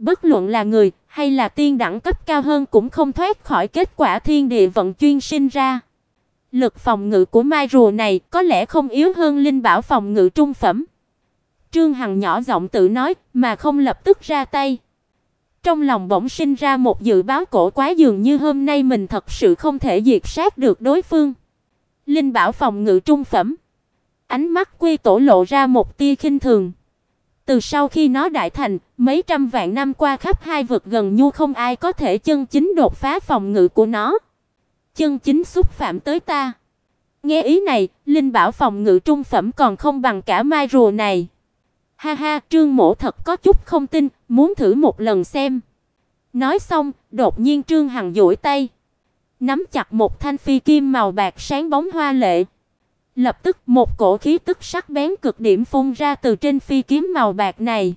Bất luận là người hay là tiên đẳng cấp cao hơn cũng không thoát khỏi kết quả thiên địa vận chuyên sinh ra. Lực phòng ngự của mai rùa này có lẽ không yếu hơn linh bảo phòng ngự trung phẩm. Trương Hằng nhỏ giọng tự nói mà không lập tức ra tay. Trong lòng bỗng sinh ra một dự báo cổ quái, dường như hôm nay mình thật sự không thể diệt sát được đối phương. Linh bảo phòng ngự trung phẩm. Ánh mắt Quy Tổ lộ ra một tia khinh thường. Từ sau khi nó đại thành, mấy trăm vạn năm qua khắp hai vực gần như không ai có thể chân chính đột phá phòng ngự của nó, chân chính xúc phạm tới ta. Nghe ý này, linh bảo phòng ngự trung phẩm còn không bằng cả mai rùa này. Ha ha, Trương Mỗ thật có chút không tin, muốn thử một lần xem. Nói xong, đột nhiên Trương Hằng duỗi tay, nắm chặt một thanh phi kim màu bạc sáng bóng hoa lệ. Lập tức một cổ khí tức sắc bén cực điểm phun ra từ trên phi kiếm màu bạc này.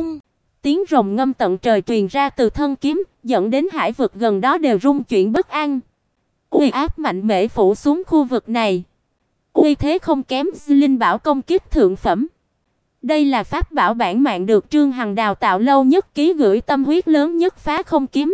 Tiếng rồng ngâm tận trời truyền ra từ thân kiếm, dẫn đến hải vực gần đó đều rung chuyển bất an. Uy áp mạnh mẽ phủ xuống khu vực này. Uy thế không kém linh bảo công kích thượng phẩm. Đây là pháp bảo bản mạng được Trương Hằng đào tạo lâu nhất, ký gửi tâm huyết lớn nhất phá không kiếm.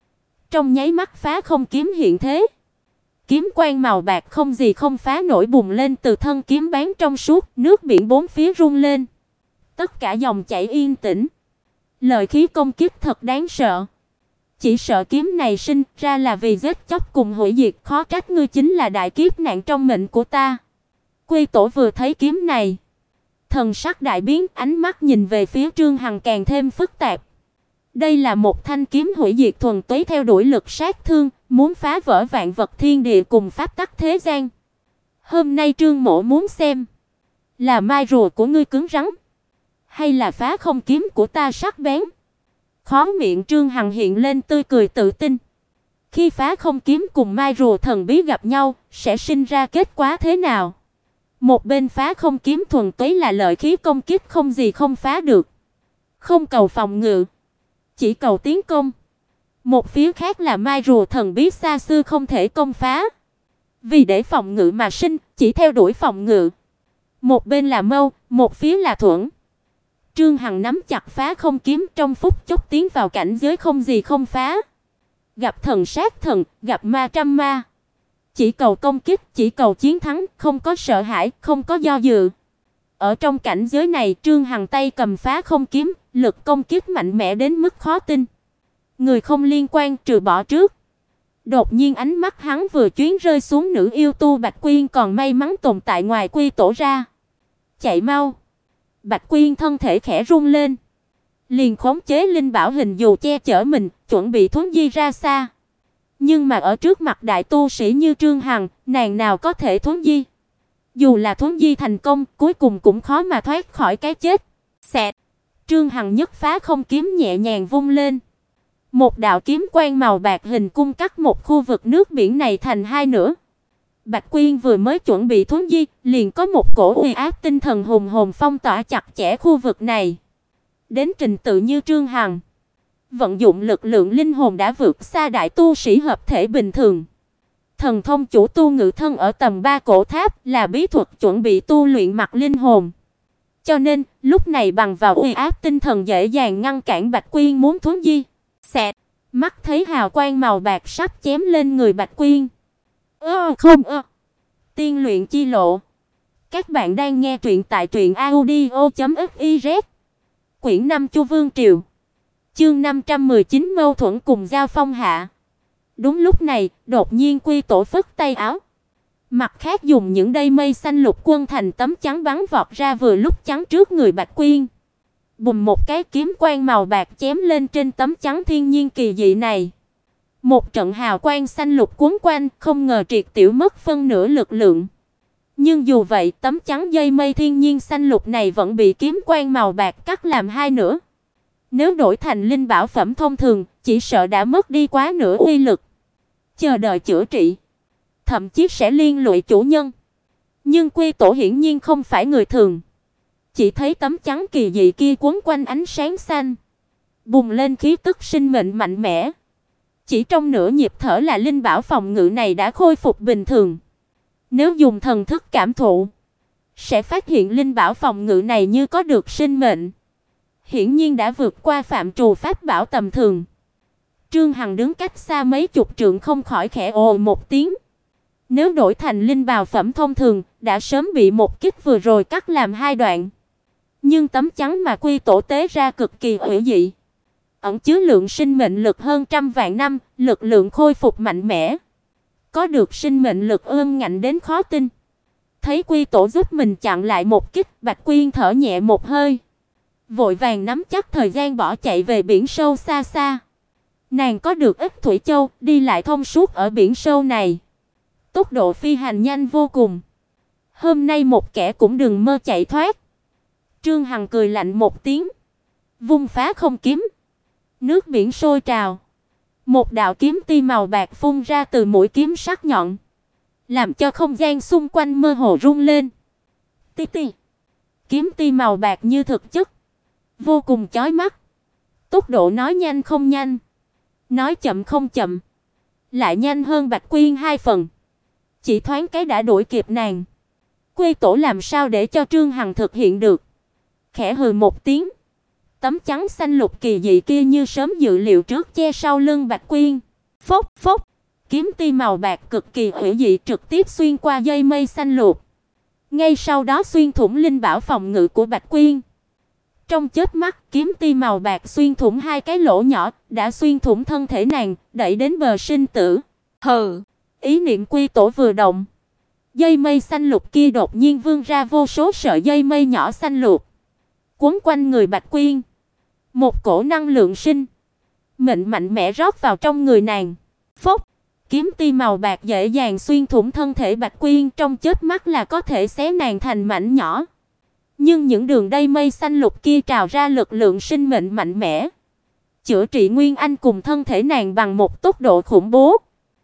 Trong nháy mắt phá không kiếm hiện thế. Kiếm quang màu bạc không gì không phá nổi bùng lên từ thân kiếm bán trong suốt, nước biển bốn phía rung lên. Tất cả dòng chảy yên tĩnh. Lợi khí công kích thật đáng sợ. Chỉ sợ kiếm này sinh ra là vì giết chóc cùng hủy diệt, khó trách ngươi chính là đại kiếp nạn trong mệnh của ta. Quy Tổ vừa thấy kiếm này, thần sắc đại biến, ánh mắt nhìn về phía Trương Hằng càng thêm phức tạp. Đây là một thanh kiếm hủy diệt thuần túy theo đuổi lực sát thương, muốn phá vỡ vạn vật thiên địa cùng pháp tắc thế gian. Hôm nay Trương Mỗ muốn xem, là mai rùa của ngươi cứng rắn, hay là phá không kiếm của ta sắc bén. Khóe miệng Trương Hằng hiện lên tươi cười tự tin. Khi phá không kiếm cùng mai rùa thần bí gặp nhau, sẽ sinh ra kết quả thế nào? Một bên phá không kiếm thuần túy là lợi khí công kích không gì không phá được, không cầu phòng ngự, chỉ cầu tiến công. Một phía khác là mai rùa thần bí xa xưa không thể công phá, vì để phòng ngự mà sinh, chỉ theo đuổi phòng ngự. Một bên là mâu, một phía là thuẫn. Trương Hằng nắm chặt phá không kiếm, trong phút chốc tiến vào cảnh giới không gì không phá. Gặp thần sát thần, gặp ma trăm ma. Chỉ cầu công kích, chỉ cầu chiến thắng, không có sợ hãi, không có do dự. Ở trong cảnh giới này, Trương Hằng tay cầm phá không kiếm, lực công kích mạnh mẽ đến mức khó tin. Người không liên quan trừ bỏ trước. Đột nhiên ánh mắt hắn vừa chuyến rơi xuống nữ yêu tu Bạch Quyên còn may mắn tồn tại ngoài Quy Tổ ra. Chạy mau! Bạch Quyên thân thể khẽ rung lên, liền khống chế linh bảo hình dù che chở mình, chuẩn bị thuấn di ra xa. Nhưng mà ở trước mặt đại tu sĩ như Trương Hằng, nàng nào có thể thuấn di? Dù là thuấn di thành công, cuối cùng cũng khó mà thoát khỏi cái chết. Xẹt! Trương Hằng nhấc phá không kiếm nhẹ nhàng vung lên. Một đạo kiếm quang màu bạc hình cung cắt một khu vực nước biển này thành hai nửa. Bạch Quyên vừa mới chuẩn bị thuấn di, liền có một cổ uy áp tinh thần hùng hồn phong tỏa chặt chẽ khu vực này. Đến trình tự như Trương Hằng vận dụng lực lượng linh hồn đã vượt xa đại tu sĩ hợp thể bình thường. Thần thông chủ tu ngự thân ở tầng 3 cổ tháp là bí thuật chuẩn bị tu luyện mặt linh hồn. Cho nên, lúc này bằng vào uy áp tinh thần dễ dàng ngăn cản Bạch Quyên muốn thuấn di. Xẹt, mắt thấy hào quang màu bạc sắp chém lên người Bạch Quyên. Tiên luyện chi lộ. Các bạn đang nghe truyện tại truyệnaudio.fiz. Quyển 5 Chu Vương Triều. Chương 519 mâu thuẫn cùng giao phong hạ. Đúng lúc này, đột nhiên Quy Tổ phất tay áo. Mặt khác dùng những đây mây xanh lục quân thành tấm chắn bắn vọt ra vừa lúc chắn trước người Bạch Quyên. Bùm một cái kiếm quang màu bạc chém lên trên tấm chắn thiên nhiên kỳ dị này. Một trận hào quang xanh lục cuốn quanh, không ngờ triệt tiểu mất phân nửa lực lượng. Nhưng dù vậy, tấm chắn dây mây thiên nhiên xanh lục này vẫn bị kiếm quang màu bạc cắt làm hai nửa. Nếu đổi thành linh bảo phẩm thông thường, chỉ sợ đã mất đi quá nửa uy lực. Chờ đợi chữa trị, thậm chí sẽ liên lụy chủ nhân. Nhưng Quy Tổ hiển nhiên không phải người thường. Chỉ thấy tấm chắn kỳ dị kia quấn quanh ánh sáng xanh, bùng lên khí tức sinh mệnh mạnh mẽ. Chỉ trong nửa nhịp thở là linh bảo phòng ngự này đã khôi phục bình thường. Nếu dùng thần thức cảm thụ, sẽ phát hiện linh bảo phòng ngự này như có được sinh mệnh. hiển nhiên đã vượt qua phạm trù pháp bảo tầm thường. Trương Hằng đứng cách xa mấy chục trượng không khỏi khẽ ồ một tiếng. Nếu đổi thành linh bào phẩm thông thường, đã sớm bị một kích vừa rồi cắt làm hai đoạn. Nhưng tấm chắn mà Quy Tổ tế ra cực kỳ hữu dị, ẩn chứa lượng sinh mệnh lực hơn trăm vạn năm, lực lượng khôi phục mạnh mẽ, có được sinh mệnh lực ương ngạnh đến khó tin. Thấy Quy Tổ giúp mình chặn lại một kích, Bạch Quyên thở nhẹ một hơi, vội vàng nắm chắc thời gian bỏ chạy về biển sâu xa xa. Nàng có được ít thủy châu, đi lại thông suốt ở biển sâu này, tốc độ phi hành nhanh vô cùng. Hôm nay một kẻ cũng đừng mơ chạy thoát. Trương Hằng cười lạnh một tiếng, vung phá không kiếm. Nước biển sôi trào, một đạo kiếm ti màu bạc phun ra từ mũi kiếm sắc nhọn, làm cho không gian xung quanh mơ hồ rung lên. Ti ti. Kiếm ti màu bạc như thực chất, vô cùng chói mắt. Tốc độ nói nhanh không nhanh, nói chậm không chậm, lại nhanh hơn Bạch Quyên 2 phần. Chỉ thoáng cái đã đuổi kịp nàng. Quy Tổ làm sao để cho Trương Hằng thực hiện được? Khẽ hừ một tiếng, tấm chắn xanh lục kỳ dị kia như sớm dự liệu trước che sau lưng Bạch Quyên. Phốc phốc, kiếm ti màu bạc cực kỳ hữu dị trực tiếp xuyên qua dây mây xanh lục, ngay sau đó xuyên thủng linh bảo phòng ngự của Bạch Quyên. Trong chớp mắt, kiếm ti màu bạc xuyên thủng 2 cái lỗ nhỏ, đã xuyên thủng thân thể nàng, đẩy đến bờ sinh tử. Hừ, ý niệm Quy Tổ vừa động, dây mây xanh lục kia đột nhiên vươn ra vô số sợi dây mây nhỏ xanh lục, quấn quanh người Bạch Quyên. Một cổ năng lượng sinh mệnh mạnh mẽ rót vào trong người nàng. Phốc, kiếm ti màu bạc dễ dàng xuyên thủng thân thể Bạch Quyên, trong chớp mắt là có thể xé nàng thành mảnh nhỏ. Nhưng những đường dây mây xanh lục kia trào ra lực lượng sinh mệnh mạnh mẽ, chữa trị nguyên anh cùng thân thể nàng bằng một tốc độ khủng bố.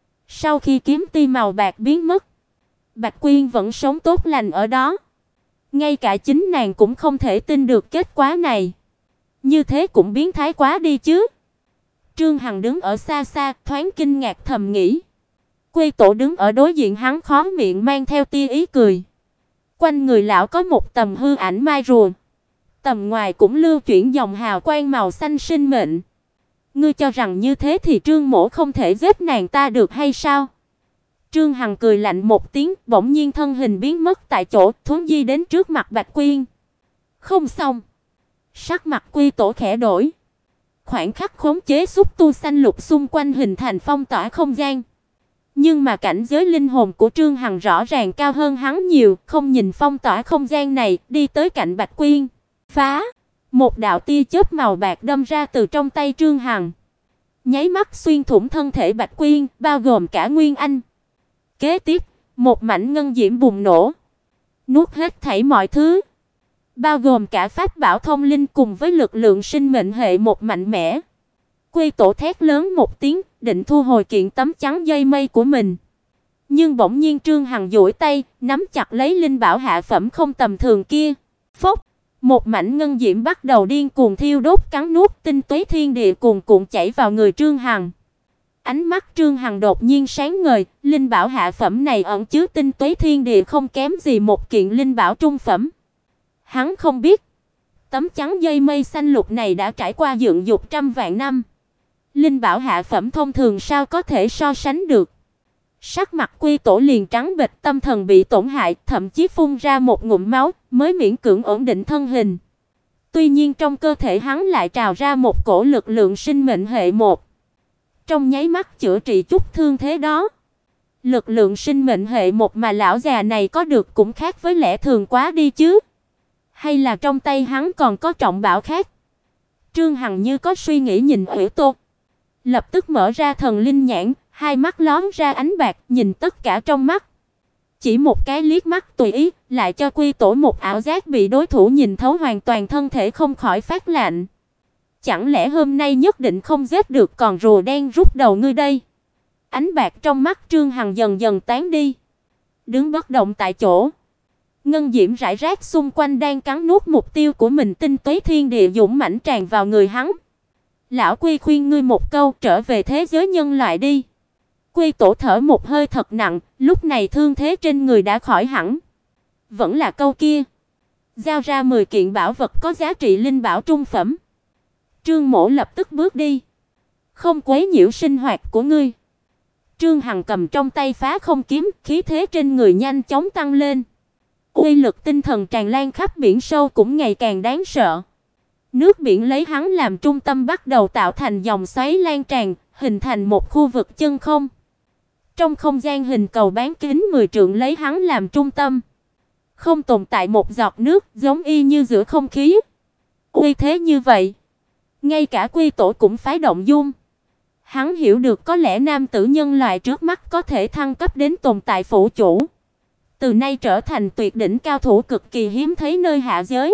Sau khi kiếm ti màu bạc biến mất, Bạch Quyên vẫn sống tốt lành ở đó. Ngay cả chính nàng cũng không thể tin được kết quả này. Như thế cũng biến thái quá đi chứ. Trương Hằng đứng ở xa xa, thoáng kinh ngạc thầm nghĩ. Quy Tổ đứng ở đối diện hắn khóe miệng mang theo tia ý cười. Quanh người lão có một tầm hư ảnh mai rùa, tầm ngoài cũng lưu chuyển dòng hào quang màu xanh sinh mệnh. Ngươi cho rằng như thế thì Trương mỗ không thể giết nàng ta được hay sao? Trương Hằng cười lạnh một tiếng, bỗng nhiên thân hình biến mất tại chỗ, thuấn di đến trước mặt Bạch Quyên. Không xong. Sắc mặt Quy Tổ khẽ đổi. Khoảnh khắc khống chế xúc tu xanh lục xung quanh hình thành phong tỏa không gian. Nhưng mà cảnh giới linh hồn của Trương Hằng rõ ràng cao hơn hắn nhiều, không nhìn phong tỏa không gian này, đi tới cạnh Bạch Quyên. Phá! Một đạo tia chớp màu bạc đâm ra từ trong tay Trương Hằng, nháy mắt xuyên thủng thân thể Bạch Quyên, bao gồm cả Nguyên Anh. Kế tiếp, một mảnh ngân diễm bùng nổ, nuốt hết thảy mọi thứ, bao gồm cả pháp bảo thông linh cùng với lực lượng sinh mệnh hệ một mạnh mẽ. Quy Tổ thét lớn một tiếng, định thu hồi kiện tấm chắn dây mây của mình. Nhưng bỗng nhiên Trương Hằng duỗi tay, nắm chặt lấy linh bảo hạ phẩm không tầm thường kia. Phốc, một mảnh ngân diễm bắt đầu điên cuồng thiêu đốt cắn nuốt tinh túy thiên địa cuồn cuộn chảy vào người Trương Hằng. Ánh mắt Trương Hằng đột nhiên sáng ngời, linh bảo hạ phẩm này ẩn chứa tinh túy thiên địa không kém gì một kiện linh bảo trung phẩm. Hắn không biết, tấm chắn dây mây xanh lục này đã trải qua dựng dục trăm vạn năm. Linh bảo hạ phẩm thông thường sao có thể so sánh được. Sắc mặt Quy Tổ liền trắng bệch, tâm thần bị tổn hại, thậm chí phun ra một ngụm máu, mới miễn cưỡng ổn định thân hình. Tuy nhiên trong cơ thể hắn lại trào ra một cổ lực lượng sinh mệnh hệ một. Trong nháy mắt chữa trị chút thương thế đó. Lực lượng sinh mệnh hệ một mà lão già này có được cũng khác với lẽ thường quá đi chứ. Hay là trong tay hắn còn có trọng bảo khác? Trương Hằng như có suy nghĩ nhìn Hủy Tô, lập tức mở ra thần linh nhãn, hai mắt lóe ra ánh bạc, nhìn tất cả trong mắt. Chỉ một cái liếc mắt tùy ý, lại cho Quy Tổ một ảo giác bị đối thủ nhìn thấu hoàn toàn, thân thể không khỏi phát lạnh. Chẳng lẽ hôm nay nhất định không giết được con rùa đen rút đầu ngươi đây? Ánh bạc trong mắt Trương Hằng dần dần tán đi, đứng bất động tại chỗ. Ngân diễm rải rác xung quanh đang cắn nuốt mục tiêu của mình, tinh túy thiên địa dũng mãnh tràn vào người hắn. Lão Quy khuyên ngươi một câu, trở về thế giới nhân loại đi. Quy Tổ thở một hơi thật nặng, lúc này thương thế trên người đã khỏi hẳn. Vẫn là câu kia, giao ra 10 kiện bảo vật có giá trị linh bảo trung phẩm. Trương Mỗ lập tức bước đi, không quấy nhiễu sinh hoạt của ngươi. Trương Hằng cầm trong tay Phá Không kiếm, khí thế trên người nhanh chóng tăng lên. Uy lực tinh thần tràn lan khắp biển sâu cũng ngày càng đáng sợ. Nước biển lấy hắn làm trung tâm bắt đầu tạo thành dòng xoáy lan tràn, hình thành một khu vực chân không. Trong không gian hình cầu bán kính 10 trượng lấy hắn làm trung tâm, không tồn tại một giọt nước, giống y như giữa không khí. Uy thế như vậy, ngay cả Quy Tổ cũng phái động dung. Hắn hiểu được có lẽ nam tử nhân loại trước mắt có thể thăng cấp đến tồn tại phủ chủ, từ nay trở thành tuyệt đỉnh cao thủ cực kỳ hiếm thấy nơi hạ giới.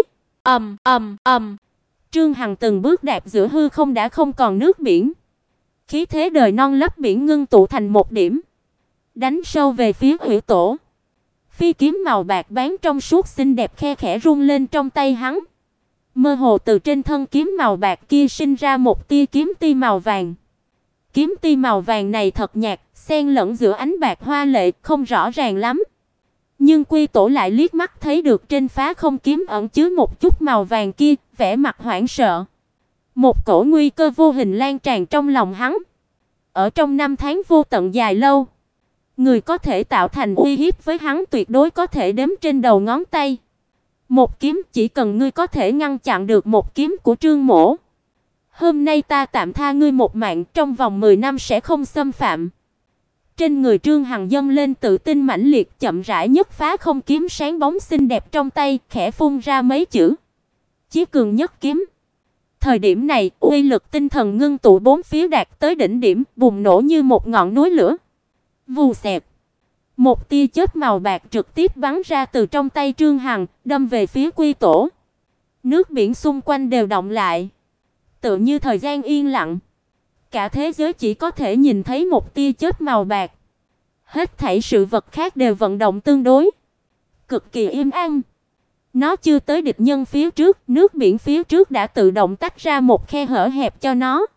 Trương Hằng từng bước đạp giữa hư không đã không còn nước biển. Khí thế đời non lấp biển ngưng tụ thành một điểm, đánh sâu về phía Hủy Tổ. Phi kiếm màu bạc bán trong suốt xinh đẹp khe khẽ rung lên trong tay hắn. Mơ hồ từ trên thân kiếm màu bạc kia sinh ra một tia kiếm ti màu vàng. Kiếm ti màu vàng này thật nhạt, xen lẫn giữa ánh bạc hoa lệ, không rõ ràng lắm. Nhưng Quy Tổ lại liếc mắt thấy được trên Phá Không kiếm ẩn chứa một chút màu vàng kia, vẻ mặt hoảng sợ. Một cổ nguy cơ vô hình lan tràn trong lòng hắn. Ở trong năm tháng vô tận dài lâu, người có thể tạo thành uy hiếp với hắn tuyệt đối có thể đếm trên đầu ngón tay. Một kiếm, chỉ cần ngươi có thể ngăn chặn được một kiếm của Trương Mỗ, hôm nay ta tạm tha ngươi một mạng, trong vòng 10 năm sẽ không xâm phạm. Trên người Trương Hằng dâng lên tự tin mãnh liệt, chậm rãi nhấc Phá Không kiếm sáng bóng xinh đẹp trong tay, khẽ phun ra mấy chữ: Chí cường nhất kiếm. Thời điểm này, uy lực tinh thần ngưng tụ bốn phía đạt tới đỉnh điểm, bùng nổ như một ngọn núi lửa. Vù xẹt, một tia chớp màu bạc trực tiếp bắn ra từ trong tay Trương Hằng, đâm về phía Quy Tổ. Nước biển xung quanh đều động lại, tựa như thời gian yên lặng. Cả thế giới chỉ có thể nhìn thấy một tia chớp màu bạc. Hết thảy sự vật khác đều vận động tương đối, cực kỳ im ắng. Nó chưa tới địch nhân phía trước, nước biển phía trước đã tự động tách ra một khe hở hẹp cho nó.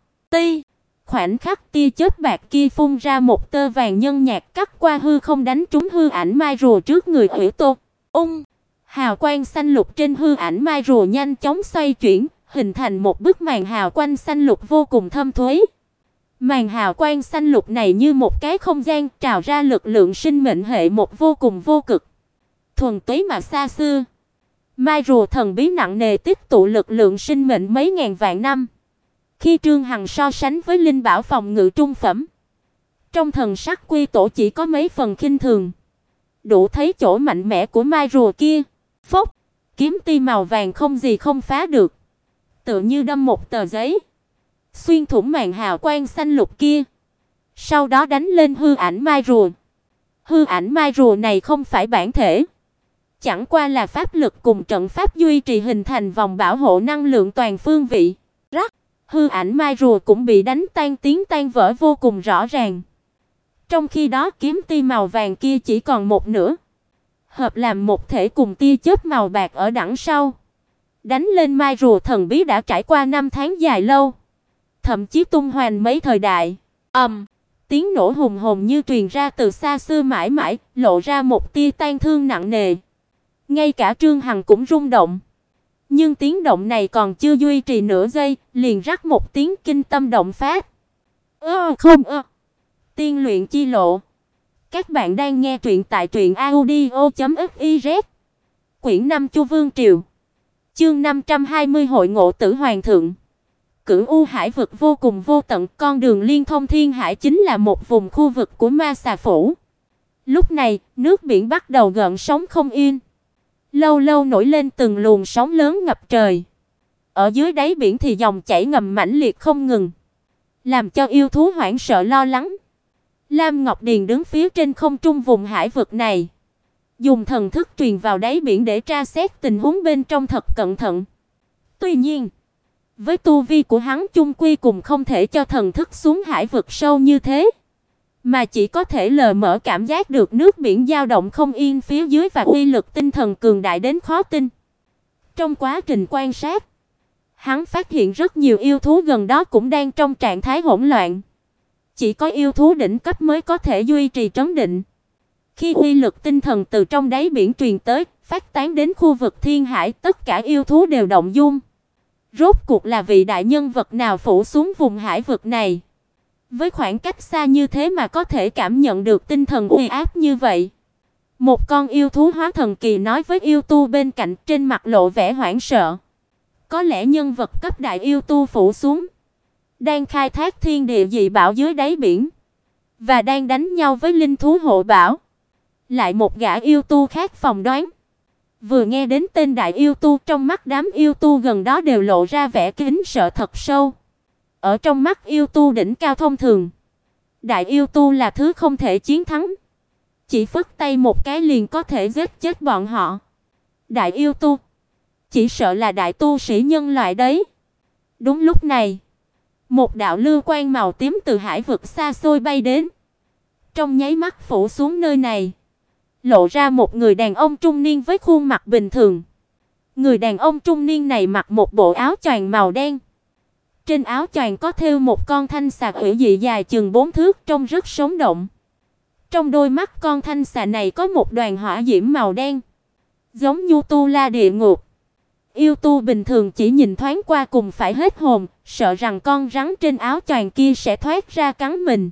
Khoảnh khắc tia chớp bạc kia phun ra một tơ vàng nhân nhạt cắt qua hư không đánh trúng hư ảnh mai rùa trước người Hủy Tô. Hào quang xanh lục trên hư ảnh mai rùa nhanh chóng xoay chuyển, hình thành một bức màn hào quang xanh lục vô cùng thâm thúy. Màn hào quang xanh lục này như một cái không gian trào ra lực lượng sinh mệnh hệ một vô cùng vô cực, thuần túy mà xa xưa. Mai rùa thần bí nặng nề tích tụ lực lượng sinh mệnh mấy ngàn vạn năm. Khi Trương Hằng so sánh với linh bảo phòng ngự trung phẩm, trong thần sắc Quy Tổ chỉ có mấy phần khinh thường, đủ thấy chỗ mạnh mẽ của mai rùa kia. Phốc, kiếm ti màu vàng không gì không phá được, tựa như đâm một tờ giấy, xuyên thủng màn hào quang xanh lục kia, sau đó đánh lên hư ảnh mai rùa. Hư ảnh mai rùa này không phải bản thể, chẳng qua là pháp lực cùng trận pháp duy trì hình thành vòng bảo hộ năng lượng toàn phương vị. Rắc, hư ảnh mai rùa cũng bị đánh tan, tiếng tan vỡ vô cùng rõ ràng. Trong khi đó kiếm ti màu vàng kia chỉ còn một nửa, hợp làm một thể cùng tia chớp màu bạc ở đằng sau, đánh lên mai rùa thần bí đã trải qua năm tháng dài lâu, thậm chí tung hoành mấy thời đại. Tiếng nổ hùng hồn như truyền ra từ xa xưa mãi mãi, lộ ra một tia tan thương nặng nề. Ngay cả Trương Hằng cũng rung động. Nhưng tiếng động này còn chưa duy trì nửa giây, liền rắc một tiếng kinh tâm động phát. Tiên luyện chi lộ. Các bạn đang nghe truyện tại truyệnaudio.fiz. Quyển 5 Chu Vương Triều. Chương 520 Hội ngộ Tử Hoàng thượng. Cửu U Hải vực vô cùng vô tận, con đường liên thông thiên hải chính là một vùng khu vực của Ma Xà Phủ. Lúc này, nước biển bắt đầu gợn sóng không yên. Lâu lâu nổi lên từng luồng sóng lớn ngập trời. Ở dưới đáy biển thì dòng chảy ngầm mãnh liệt không ngừng, làm cho yêu thú hoảng sợ lo lắng. Lam Ngọc Điền đứng phía trên không trung vùng hải vực này, dùng thần thức truyền vào đáy biển để tra xét tình huống bên trong thật cẩn thận. Tuy nhiên, với tu vi của hắn chung quy cùng không thể cho thần thức xuống hải vực sâu như thế, mà chỉ có thể lờ mờ cảm giác được nước biển dao động không yên phía dưới và uy lực tinh thần cường đại đến khó tin. Trong quá trình quan sát, hắn phát hiện rất nhiều yêu thú gần đó cũng đang trong trạng thái hỗn loạn. Chỉ có yêu thú đỉnh cấp mới có thể duy trì trấn định, Khi uy lực tinh thần từ trong đáy biển truyền tới, phát tán đến khu vực thiên hải, tất cả yêu thú đều động dung. Rốt cuộc là vị đại nhân vật nào phủ xuống vùng hải vực này? Với khoảng cách xa như thế mà có thể cảm nhận được tinh thần uy áp như vậy. Một con yêu thú hóa thần kỳ nói với yêu tu bên cạnh, trên mặt lộ vẻ hoảng sợ. Có lẽ nhân vật cấp đại yêu tu phủ xuống, đang khai thác thiên địa dị bảo dưới đáy biển, và đang đánh nhau với linh thú hộ bảo. Lại một gã yêu tu khác phỏng đoán. Vừa nghe đến tên đại yêu tu, trong mắt đám yêu tu gần đó đều lộ ra vẻ kính sợ thật sâu. Ở trong mắt yêu tu đỉnh cao thông thường, đại yêu tu là thứ không thể chiến thắng. Chỉ phất tay một cái liền có thể giết chết bọn họ. Đại yêu tu, chỉ sợ là đại tu sĩ nhân loại đấy. Đúng lúc này, một đạo lưu quang màu tím từ hải vực xa xôi bay đến, trong nháy mắt phủ xuống nơi này, lộ ra một người đàn ông trung niên với khuôn mặt bình thường. Người đàn ông trung niên này mặc một bộ áo choàng màu đen. Trên áo choàng có thêu một con thanh xà hủy dị dài chừng 4 thước, trông rất sống động. Trong đôi mắt con thanh xà này có một đoàn hỏa diễm màu đen, giống như tu la địa ngục. Yêu tu bình thường chỉ nhìn thoáng qua cùng phải hết hồn, sợ rằng con rắn trên áo choàng kia sẽ thoát ra cắn mình.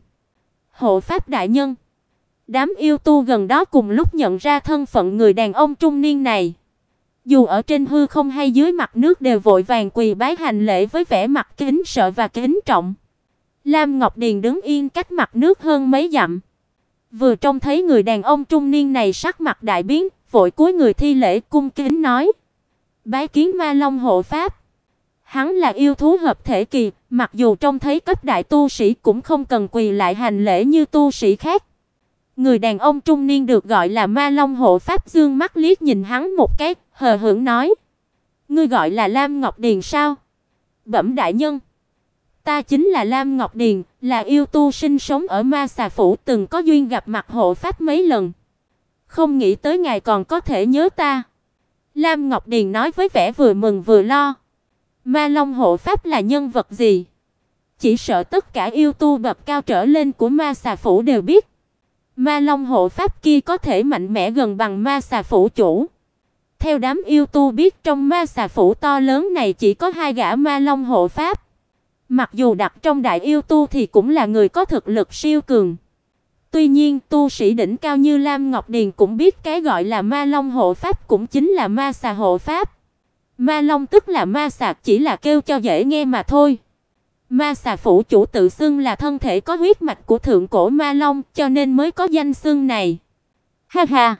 Hộ pháp đại nhân. Đám yêu tu gần đó cùng lúc nhận ra thân phận người đàn ông trung niên này. Dù ở trên hư không hay dưới mặt nước đều vội vàng quỳ bái hành lễ với vẻ mặt kính sợ và kính trọng. Lam Ngọc Điền đứng yên cách mặt nước hơn mấy dặm. Vừa trông thấy người đàn ông trung niên này sắc mặt đại biến, vội cúi người thi lễ cung kính nói: "Bái kiến Ma Long hộ pháp." Hắn là yêu thú hợp thể kỳ, mặc dù trông thấy cấp đại tu sĩ cũng không cần quỳ lại hành lễ như tu sĩ khác. Người đàn ông trung niên được gọi là Ma Long hộ pháp dương mắt liếc nhìn hắn một cái, hờ hững nói: "Ngươi gọi là Lam Ngọc Điền sao?" "Bẩm đại nhân, ta chính là Lam Ngọc Điền, là yêu tu sinh sống ở Ma Xà Phủ, từng có duyên gặp mặt hộ pháp mấy lần. Không nghĩ tới ngài còn có thể nhớ ta." Lam Ngọc Điền nói với vẻ vừa mừng vừa lo. Ma Long hộ pháp là nhân vật gì? Chỉ sợ tất cả yêu tu bậc cao trở lên của Ma Xà Phủ đều biết. Ma Long hộ pháp kia có thể mạnh mẽ gần bằng Ma Xà Phủ chủ. Theo đám yêu tu biết, trong Ma Xà Phủ to lớn này chỉ có 2 gã Ma Long hộ pháp. Mặc dù đặt trong đại yêu tu thì cũng là người có thực lực siêu cường. Tuy nhiên, tu sĩ đỉnh cao như Lam Ngọc Điền cũng biết cái gọi là Ma Long hộ pháp cũng chính là Ma Xà hộ pháp. Ma Long tức là ma xà, chỉ là kêu cho dễ nghe mà thôi. Ma Xà Phủ chủ tự xưng là thân thể có huyết mạch của thượng cổ Ma Long, cho nên mới có danh xưng này. Ha ha,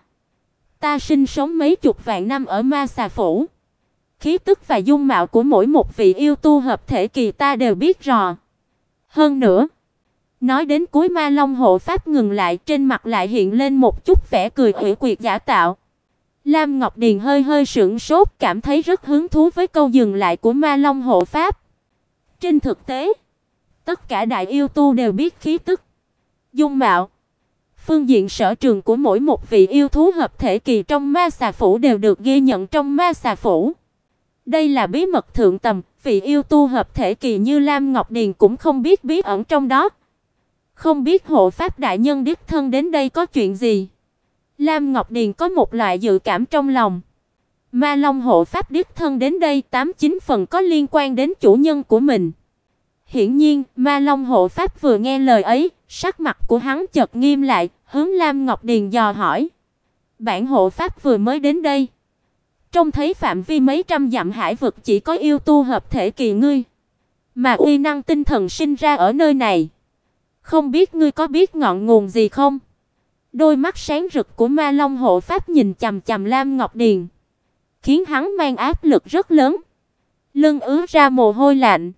ta sinh sống mấy chục vạn năm ở Ma Xà Phủ. Khí tức và dung mạo của mỗi một vị yêu tu hợp thể kỳ ta đều biết rõ. Hơn nữa, nói đến cuối Ma Long hộ pháp ngừng lại, trên mặt lại hiện lên một chút vẻ cười ủy quyệt giả tạo. Lam Ngọc Điền hơi hơi sững sốt, cảm thấy rất hứng thú với câu dừng lại của Ma Long hộ pháp. Trên thực tế, tất cả đại yêu tu đều biết khí tức, dung mạo, phương diện sở trường của mỗi một vị yêu thú hợp thể kỳ trong Ma Xà Phủ đều được ghi nhận trong Ma Xà Phủ. Đây là bí mật thượng tầm, vị yêu tu hợp thể kỳ như Lam Ngọc Điền cũng không biết bí ẩn trong đó. Không biết hộ pháp đại nhân đích thân đến đây có chuyện gì? Lam Ngọc Điền có một loại dự cảm trong lòng. Ma Long hộ pháp đích thân đến đây 89 phần có liên quan đến chủ nhân của mình. Hiển nhiên, Ma Long hộ pháp vừa nghe lời ấy, sắc mặt của hắn chợt nghiêm lại, hướng Lam Ngọc Điền dò hỏi: "Bản hộ pháp vừa mới đến đây, trông thấy phạm vi mấy trăm dặm hải vực chỉ có yêu tu hợp thể kỳ ngươi, mà uy năng tinh thần sinh ra ở nơi này. Không biết ngươi có biết ngọn nguồn gì không?" Đôi mắt sáng rực của Ma Long hộ pháp nhìn chằm chằm Lam Ngọc Điền, khiến hắn mang áp lực rất lớn, lưng ứa ra mồ hôi lạnh.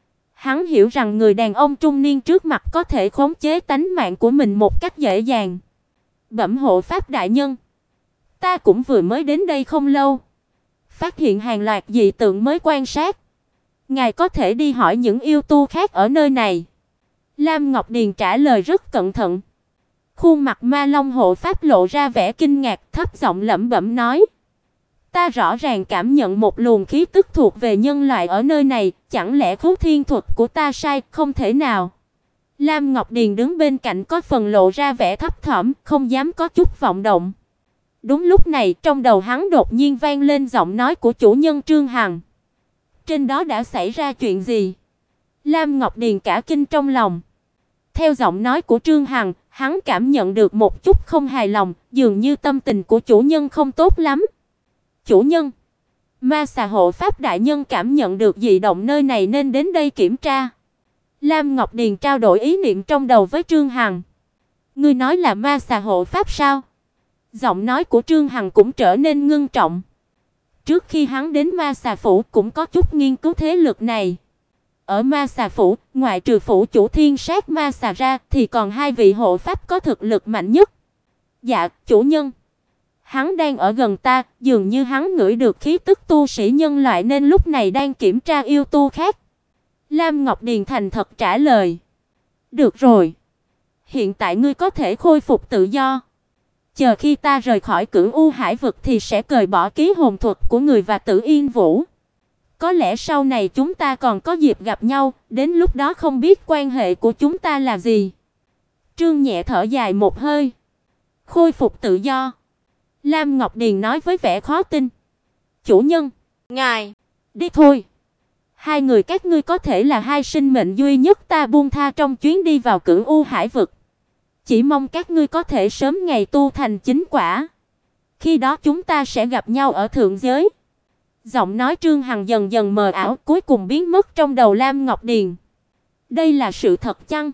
Hắn hiểu rằng người đàn ông trung niên trước mặt có thể khống chế tánh mạng của mình một cách dễ dàng. "Bẩm hộ pháp đại nhân, ta cũng vừa mới đến đây không lâu, phát hiện hàng loạt dị tượng mới quan sát. Ngài có thể đi hỏi những yêu tu khác ở nơi này." Lam Ngọc Điền trả lời rất cẩn thận. Khuôn mặt Ma Long hộ pháp lộ ra vẻ kinh ngạc, thấp giọng lẩm bẩm nói: "Ta rõ ràng cảm nhận một luồng khí tức thuộc về nhân loại ở nơi này, chẳng lẽ khúc thiên thuật của ta sai? Không thể nào." Lam Ngọc Điền đứng bên cạnh có phần lộ ra vẻ thấp thỏm, không dám có chút vọng động. Đúng lúc này, trong đầu hắn đột nhiên vang lên giọng nói của chủ nhân Trương Hằng. Trên đó đã xảy ra chuyện gì? Lam Ngọc Điền cả kinh trong lòng. Theo giọng nói của Trương Hằng, hắn cảm nhận được một chút không hài lòng, dường như tâm tình của chủ nhân không tốt lắm. Chủ nhân, Ma Xà hộ pháp đại nhân cảm nhận được dị động nơi này nên đến đây kiểm tra. Lam Ngọc Điền trao đổi ý niệm trong đầu với Trương Hằng. Ngươi nói là Ma Xà hộ pháp sao? Giọng nói của Trương Hằng cũng trở nên ngưng trọng. Trước khi hắn đến Ma Xà phủ cũng có chút nghiên cứu thế lực này. Ở Ma Xà phủ, ngoại trừ phủ chủ Thiên Sát Ma Xà ra thì còn hai vị hộ pháp có thực lực mạnh nhất. Dạ, chủ nhân. Hắn đang ở gần ta, dường như hắn ngửi được khí tức tu sĩ nhân loại nên lúc này đang kiểm tra yêu tu khác. Lam Ngọc Điền thành thật trả lời. Được rồi. Hiện tại ngươi có thể khôi phục tự do. Chờ khi ta rời khỏi Cửu U Hải vực thì sẽ cởi bỏ ký hồn thuật của người và Tử Yên Vũ. Có lẽ sau này chúng ta còn có dịp gặp nhau, đến lúc đó không biết quan hệ của chúng ta là gì. Trương nhẹ thở dài một hơi. Khôi phục tự do. Lam Ngọc Điền nói với vẻ khó tin. Chủ nhân, ngài, đi thôi. Hai người các ngươi có thể là hai sinh mệnh duy nhất ta buông tha trong chuyến đi vào Cửu U Hải vực. Chỉ mong các ngươi có thể sớm ngày tu thành chính quả. Khi đó chúng ta sẽ gặp nhau ở thượng giới. Giọng nói Trương Hằng dần dần mờ ảo, cuối cùng biến mất trong đầu Lam Ngọc Điền. Đây là sự thật chăng?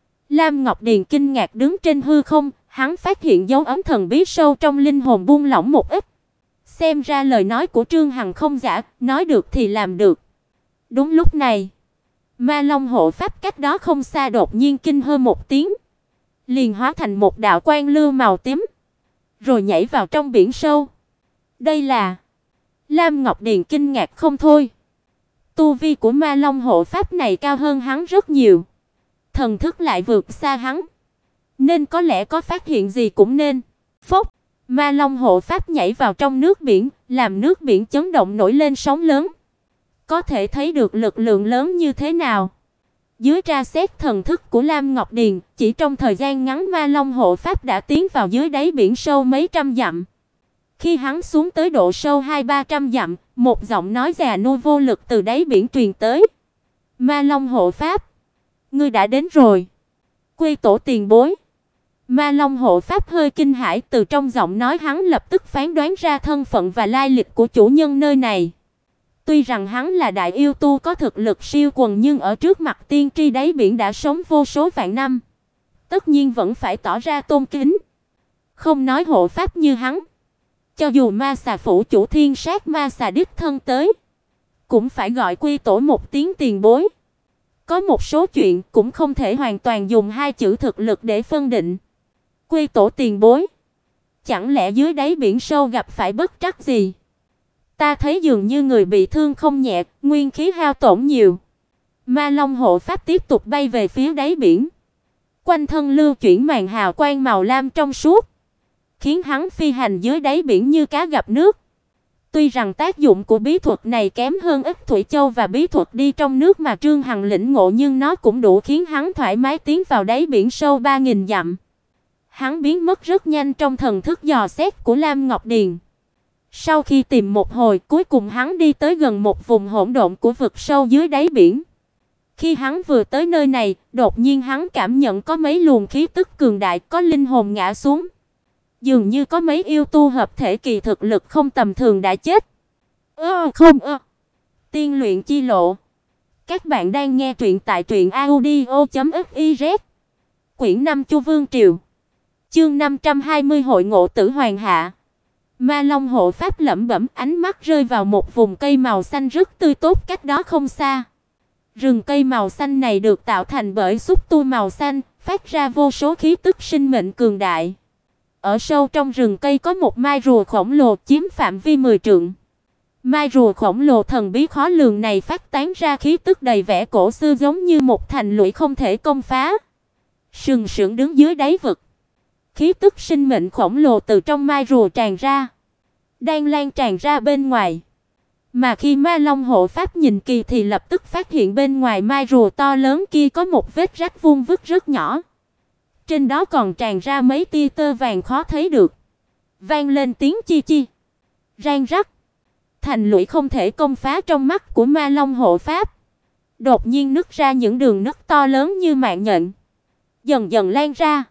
Lam Ngọc Điền kinh ngạc đứng trên hư không, hắn phát hiện dấu ấn thần bí sâu trong linh hồn buông lỏng một ít. Xem ra lời nói của Trương Hằng không giả, nói được thì làm được. Đúng lúc này, Ma Long hộ pháp cách đó không xa đột nhiên kinh hô một tiếng, liền hóa thành một đạo quang lưu màu tím, rồi nhảy vào trong biển sâu. Đây là... Lam Ngọc Điền kinh ngạc không thôi. Tu vi của Ma Long hộ pháp này cao hơn hắn rất nhiều, thần thức lại vượt xa hắn, nên có lẽ có phát hiện gì cũng nên. Phốc, Ma Long hộ pháp nhảy vào trong nước biển, làm nước biển chấn động nổi lên sóng lớn. Có thể thấy được lực lượng lớn như thế nào. Dưới tra xét thần thức của Lam Ngọc Điền, chỉ trong thời gian ngắn Ma Long hộ pháp đã tiến vào dưới đáy biển sâu mấy trăm dặm. Khi hắn xuống tới độ sâu 200-300 dặm, một giọng nói già nua vô lực từ đáy biển truyền tới. Ma Long hộ pháp, ngươi đã đến rồi. Quy tổ tiền bối. Ma Long hộ pháp hơi kinh hãi, từ trong giọng nói hắn lập tức phán đoán ra thân phận và lai lịch của chủ nhân nơi này. Tuy rằng hắn là đại yêu tu có thực lực siêu quần nhưng ở trước mặt tiên tri đáy biển đã sống vô số vạn năm, tất nhiên vẫn phải tỏ ra tôn kính. Không nói hộ pháp như hắn, cho dù Ma Xà phủ chủ Thiên Sát Ma Xà đích thân tới, cũng phải gọi quy tổ một tiếng tiền bối. Có một số chuyện cũng không thể hoàn toàn dùng hai chữ thực lực để phân định. Quy tổ tiền bối, chẳng lẽ dưới đáy biển sâu gặp phải bất trắc gì? Ta thấy dường như người bị thương không nhẹ, nguyên khí hao tổn nhiều. Ma Long hộ pháp tiếp tục bay về phía đáy biển. Quanh thân lưu chuyển màn hào quang màu lam trong suốt, khiến hắn phi hành dưới đáy biển như cá gặp nước. Tuy rằng tác dụng của bí thuật này kém hơn Ích Thủy Châu và bí thuật đi trong nước mà Trương Hằng lĩnh ngộ, nhưng nó cũng đủ khiến hắn thoải mái tiến vào đáy biển sâu 3000 dặm. Hắn biến mất rất nhanh trong thần thức dò xét của Lam Ngọc Điền. Sau khi tìm một hồi, cuối cùng hắn đi tới gần một vùng hỗn độn của vực sâu dưới đáy biển. Khi hắn vừa tới nơi này, đột nhiên hắn cảm nhận có mấy luồng khí tức cường đại, có linh hồn ngã xuống. Dường như có mấy yêu tu hợp thể kỳ thực lực không tầm thường đã chết. Tiên luyện chi lộ. Các bạn đang nghe truyện tại truyệnaudio.fiz. Quyển 5 Chu Vương Triều. Chương 520 Hội ngộ Tử Hoàng Hạ. Ma Long hộ pháp lẩm bẩm, ánh mắt rơi vào một vùng cây màu xanh rất tươi tốt cách đó không xa. Rừng cây màu xanh này được tạo thành bởi xúc tu màu xanh, phát ra vô số khí tức sinh mệnh cường đại. Ở sâu trong rừng cây có một mai rùa khổng lồ chiếm phạm vi 10 trượng. Mai rùa khổng lồ thần bí khó lường này phát tán ra khí tức đầy vẻ cổ xưa giống như một thành lũy không thể công phá. Sừng sững đứng dưới đáy vực. Khí tức sinh mệnh khổng lồ từ trong mai rùa tràn ra, đang lan tràn ra bên ngoài. Mà khi Ma Long hộ pháp nhìn kỹ thì lập tức phát hiện bên ngoài mai rùa to lớn kia có một vết rách vuông vức rất nhỏ. Trên đó còn tràn ra mấy tia tơ vàng khó thấy được. Vang lên tiếng chi chi, rang rắc. Thành lũy không thể công phá trong mắt của Ma Long hộ pháp. Đột nhiên nứt ra những đường nứt to lớn như mạng nhện, dần dần lan ra.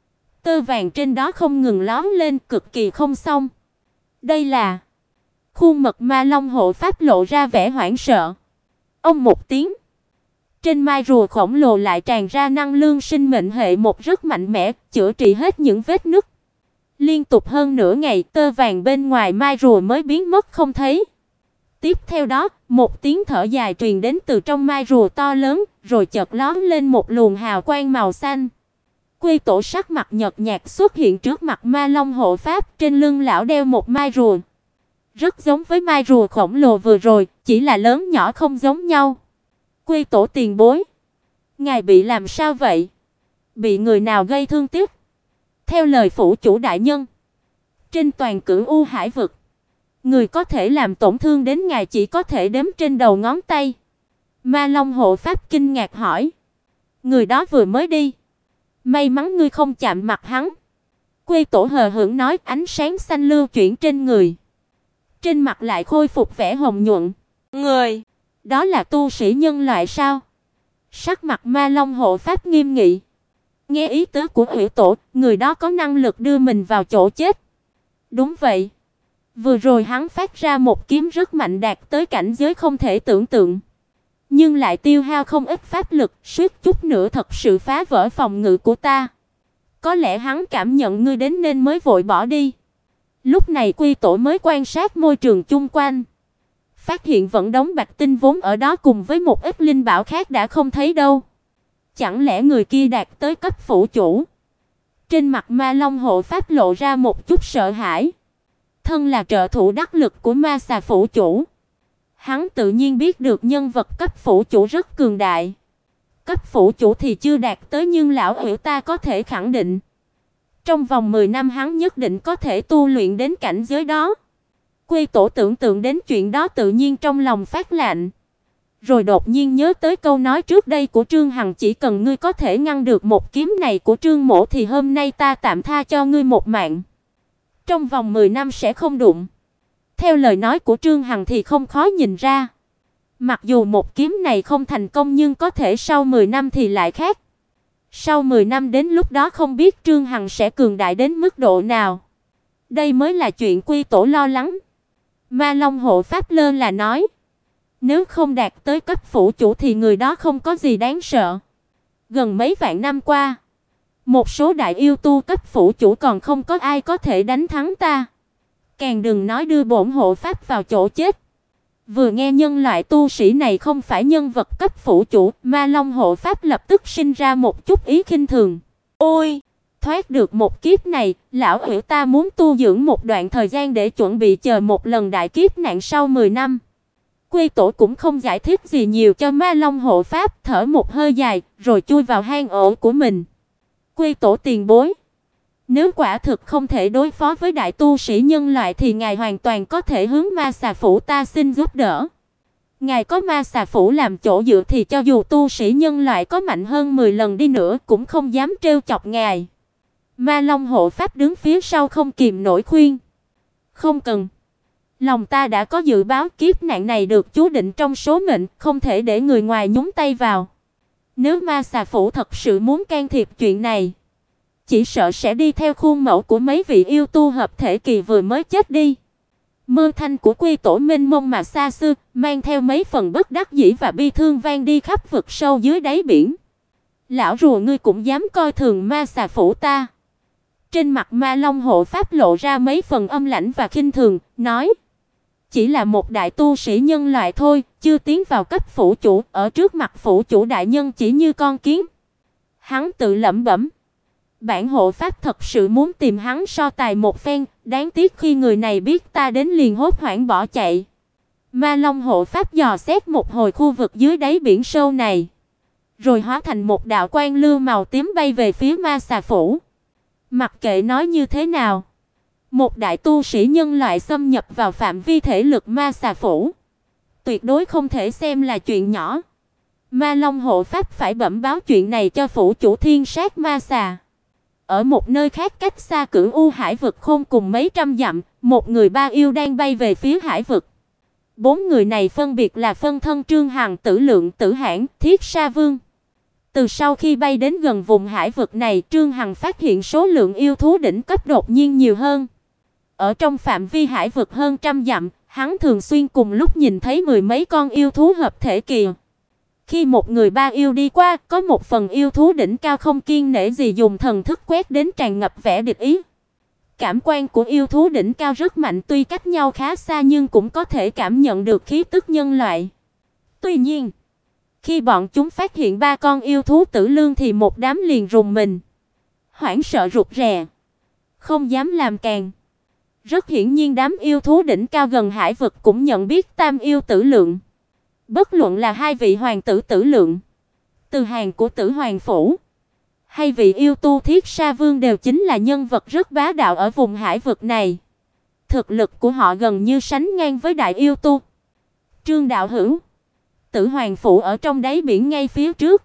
Tơ vàng trên đó không ngừng lóe lên, cực kỳ không xong. Đây là... Khuôn mặt Ma Long hộ pháp lộ ra vẻ hoảng sợ. Ông một tiếng, trên mai rùa khổng lồ lại tràn ra năng lượng sinh mệnh hệ một rất mạnh mẽ, chữa trị hết những vết nứt. Liên tục hơn nửa ngày, tơ vàng bên ngoài mai rùa mới biến mất không thấy. Tiếp theo đó, một tiếng thở dài truyền đến từ trong mai rùa to lớn, rồi chợt lóe lên một luồng hào quang màu xanh. Quy Tổ sắc mặt nhợt nhạt xuất hiện trước mặt Ma Long hộ pháp, trên lưng lão đeo một mai rùa. Rất giống với mai rùa khổng lồ vừa rồi, chỉ là lớn nhỏ không giống nhau. Quy Tổ tiền bối, ngài bị làm sao vậy? Bị người nào gây thương tích? Theo lời phủ chủ đại nhân, trên toàn cửu U Hải vực, người có thể làm tổn thương đến ngài chỉ có thể đếm trên đầu ngón tay. Ma Long hộ pháp kinh ngạc hỏi. Người đó vừa mới đi, may mắn ngươi không chạm mặt hắn. Quy Tổ hờ hững nói, ánh sáng xanh lưu chuyển trên người. Trên mặt lại khôi phục vẻ hồng nhuận. Người đó là tu sĩ nhân loại sao? Sắc mặt Ma Long hộ pháp nghiêm nghị. Nghe ý tứ của Hủy Tổ, người đó có năng lực đưa mình vào chỗ chết. Đúng vậy. Vừa rồi hắn phát ra một kiếm rất mạnh đạt tới cảnh giới không thể tưởng tượng, nhưng lại tiêu hao không ít pháp lực, suýt chút nữa thật sự phá vỡ phòng ngự của ta. Có lẽ hắn cảm nhận ngươi đến nên mới vội bỏ đi. Lúc này Quy Tổ mới quan sát môi trường chung quanh, phát hiện vẫn đống bạch tinh vốn ở đó cùng với một ít linh bảo khác đã không thấy đâu. Chẳng lẽ người kia đạt tới cấp phủ chủ? Trên mặt Ma Long hộ pháp lộ ra một chút sợ hãi. Thân là trợ thủ đắc lực của Ma Xà phủ chủ, hắn tự nhiên biết được nhân vật cấp phủ chủ rất cường đại. Cấp phủ chủ thì chưa đạt tới, nhưng lão Hữu ta có thể khẳng định, trong vòng 10 năm hắn nhất định có thể tu luyện đến cảnh giới đó. Quy Tổ tưởng tượng đến chuyện đó tự nhiên trong lòng phát lạnh. Rồi đột nhiên nhớ tới câu nói trước đây của Trương Hằng, chỉ cần ngươi có thể ngăn được một kiếm này của Trương mỗ thì hôm nay ta tạm tha cho ngươi một mạng. Trong vòng 10 năm sẽ không đụng. Theo lời nói của Trương Hằng thì không khó nhìn ra. Mặc dù một kiếm này không thành công nhưng có thể sau 10 năm thì lại khác. Sau 10 năm đến lúc đó không biết Trương Hằng sẽ cường đại đến mức độ nào. Đây mới là chuyện Quy Tổ lo lắng. Ma Long hộ pháp lơ là nói. Nếu không đạt tới cấp phủ chủ thì người đó không có gì đáng sợ. Gần mấy vạn năm qua, một số đại yêu tu cấp phủ chủ còn không có ai có thể đánh thắng ta. Càng đừng nói đưa bổn hộ pháp vào chỗ chết. Vừa nghe nhân loại tu sĩ này không phải nhân vật cấp phủ chủ, Ma Long hộ pháp lập tức sinh ra một chút ý khinh thường. Ôi, thoát được một kiếp này, lão Hữu ta muốn tu dưỡng một đoạn thời gian để chuẩn bị chờ một lần đại kiếp nạn sau 10 năm. Quy Tổ cũng không giải thích gì nhiều cho Ma Long hộ pháp, thở một hơi dài, rồi chui vào hang ổ của mình. Quy Tổ tiền bối, nếu quả thực không thể đối phó với đại tu sĩ nhân loại thì ngài hoàn toàn có thể hướng Ma Xà phủ ta xin giúp đỡ. Ngài có Ma Xà phủ làm chỗ dựa thì cho dù tu sĩ nhân loại có mạnh hơn 10 lần đi nữa cũng không dám trêu chọc ngài. Ma Long hộ pháp đứng phía sau không kìm nổi khuyên. Không cần. Lòng ta đã có dự báo, kiếp nạn này được chú định trong số mệnh, không thể để người ngoài nhúng tay vào. Nếu Ma Xà phủ thật sự muốn can thiệp chuyện này, chỉ sợ sẽ đi theo khuôn mẫu của mấy vị yêu tu hợp thể kỳ vừa mới chết đi. Mơ thanh của Quy Tổ mênh mông mà xa xưa, mang theo mấy phần bất đắc dĩ và bi thương vang đi khắp vực sâu dưới đáy biển. Lão rùa, ngươi cũng dám coi thường Ma Xà phủ ta? Trên mặt Ma Long hộ pháp lộ ra mấy phần âm lãnh và khinh thường, nói: chỉ là một đại tu sĩ nhân loại thôi, chưa tiến vào cấp phủ chủ, ở trước mặt phủ chủ đại nhân chỉ như con kiến. Hắn tự lẩm bẩm. Bản hộ pháp thật sự muốn tìm hắn so tài một phen, đáng tiếc khi người này biết ta đến liền hốt hoảng bỏ chạy. Ma Long hộ pháp dò xét một hồi khu vực dưới đáy biển sâu này, rồi hóa thành một đạo quang lưu màu tím bay về phía Ma Xà phủ. Mặc kệ nói như thế nào, một đại tu sĩ nhân loại xâm nhập vào phạm vi thể lực Ma Xà phủ, tuyệt đối không thể xem là chuyện nhỏ. Ma Long hộ pháp phải bẩm báo chuyện này cho phủ chủ Thiên Sát Ma Xà. Ở một nơi khác cách xa Cửu U Hải vực khôn cùng mấy trăm dặm, một người ba yêu đang bay về phía hải vực. Bốn người này phân biệt là phân thân Trương Hằng, Tử Lượng, Tử Hãn, Thiết Sa Vương. Từ sau khi bay đến gần vùng hải vực này, Trương Hằng phát hiện số lượng yêu thú đỉnh cấp đột nhiên nhiều hơn. Ở trong phạm vi hải vực hơn trăm dặm, hắn thường xuyên cùng lúc nhìn thấy mười mấy con yêu thú hợp thể kỳ. Khi một người ba yêu đi qua, có một phần yêu thú đỉnh cao không kiêng nể gì dùng thần thức quét đến tràn ngập vẻ địch ý. Cảm quan của yêu thú đỉnh cao rất mạnh, tuy cách nhau khá xa nhưng cũng có thể cảm nhận được khí tức nhân loại. Tuy nhiên, khi bọn chúng phát hiện ba con yêu thú tử lương thì một đám liền rùng mình, hoảng sợ rụt rè, không dám làm càn. Rất hiển nhiên đám yêu thú đỉnh cao gần hải vực cũng nhận biết tam yêu Tử Lượng. Bất luận là hai vị hoàng tử Tử Lượng, từ hàng của Tử Hoàng phủ, hay vị yêu tu Thiết Sa Vương đều chính là nhân vật rất bá đạo ở vùng hải vực này. Thực lực của họ gần như sánh ngang với đại yêu tu. Trương đạo hữu, Tử Hoàng phủ ở trong đáy biển ngay phía trước.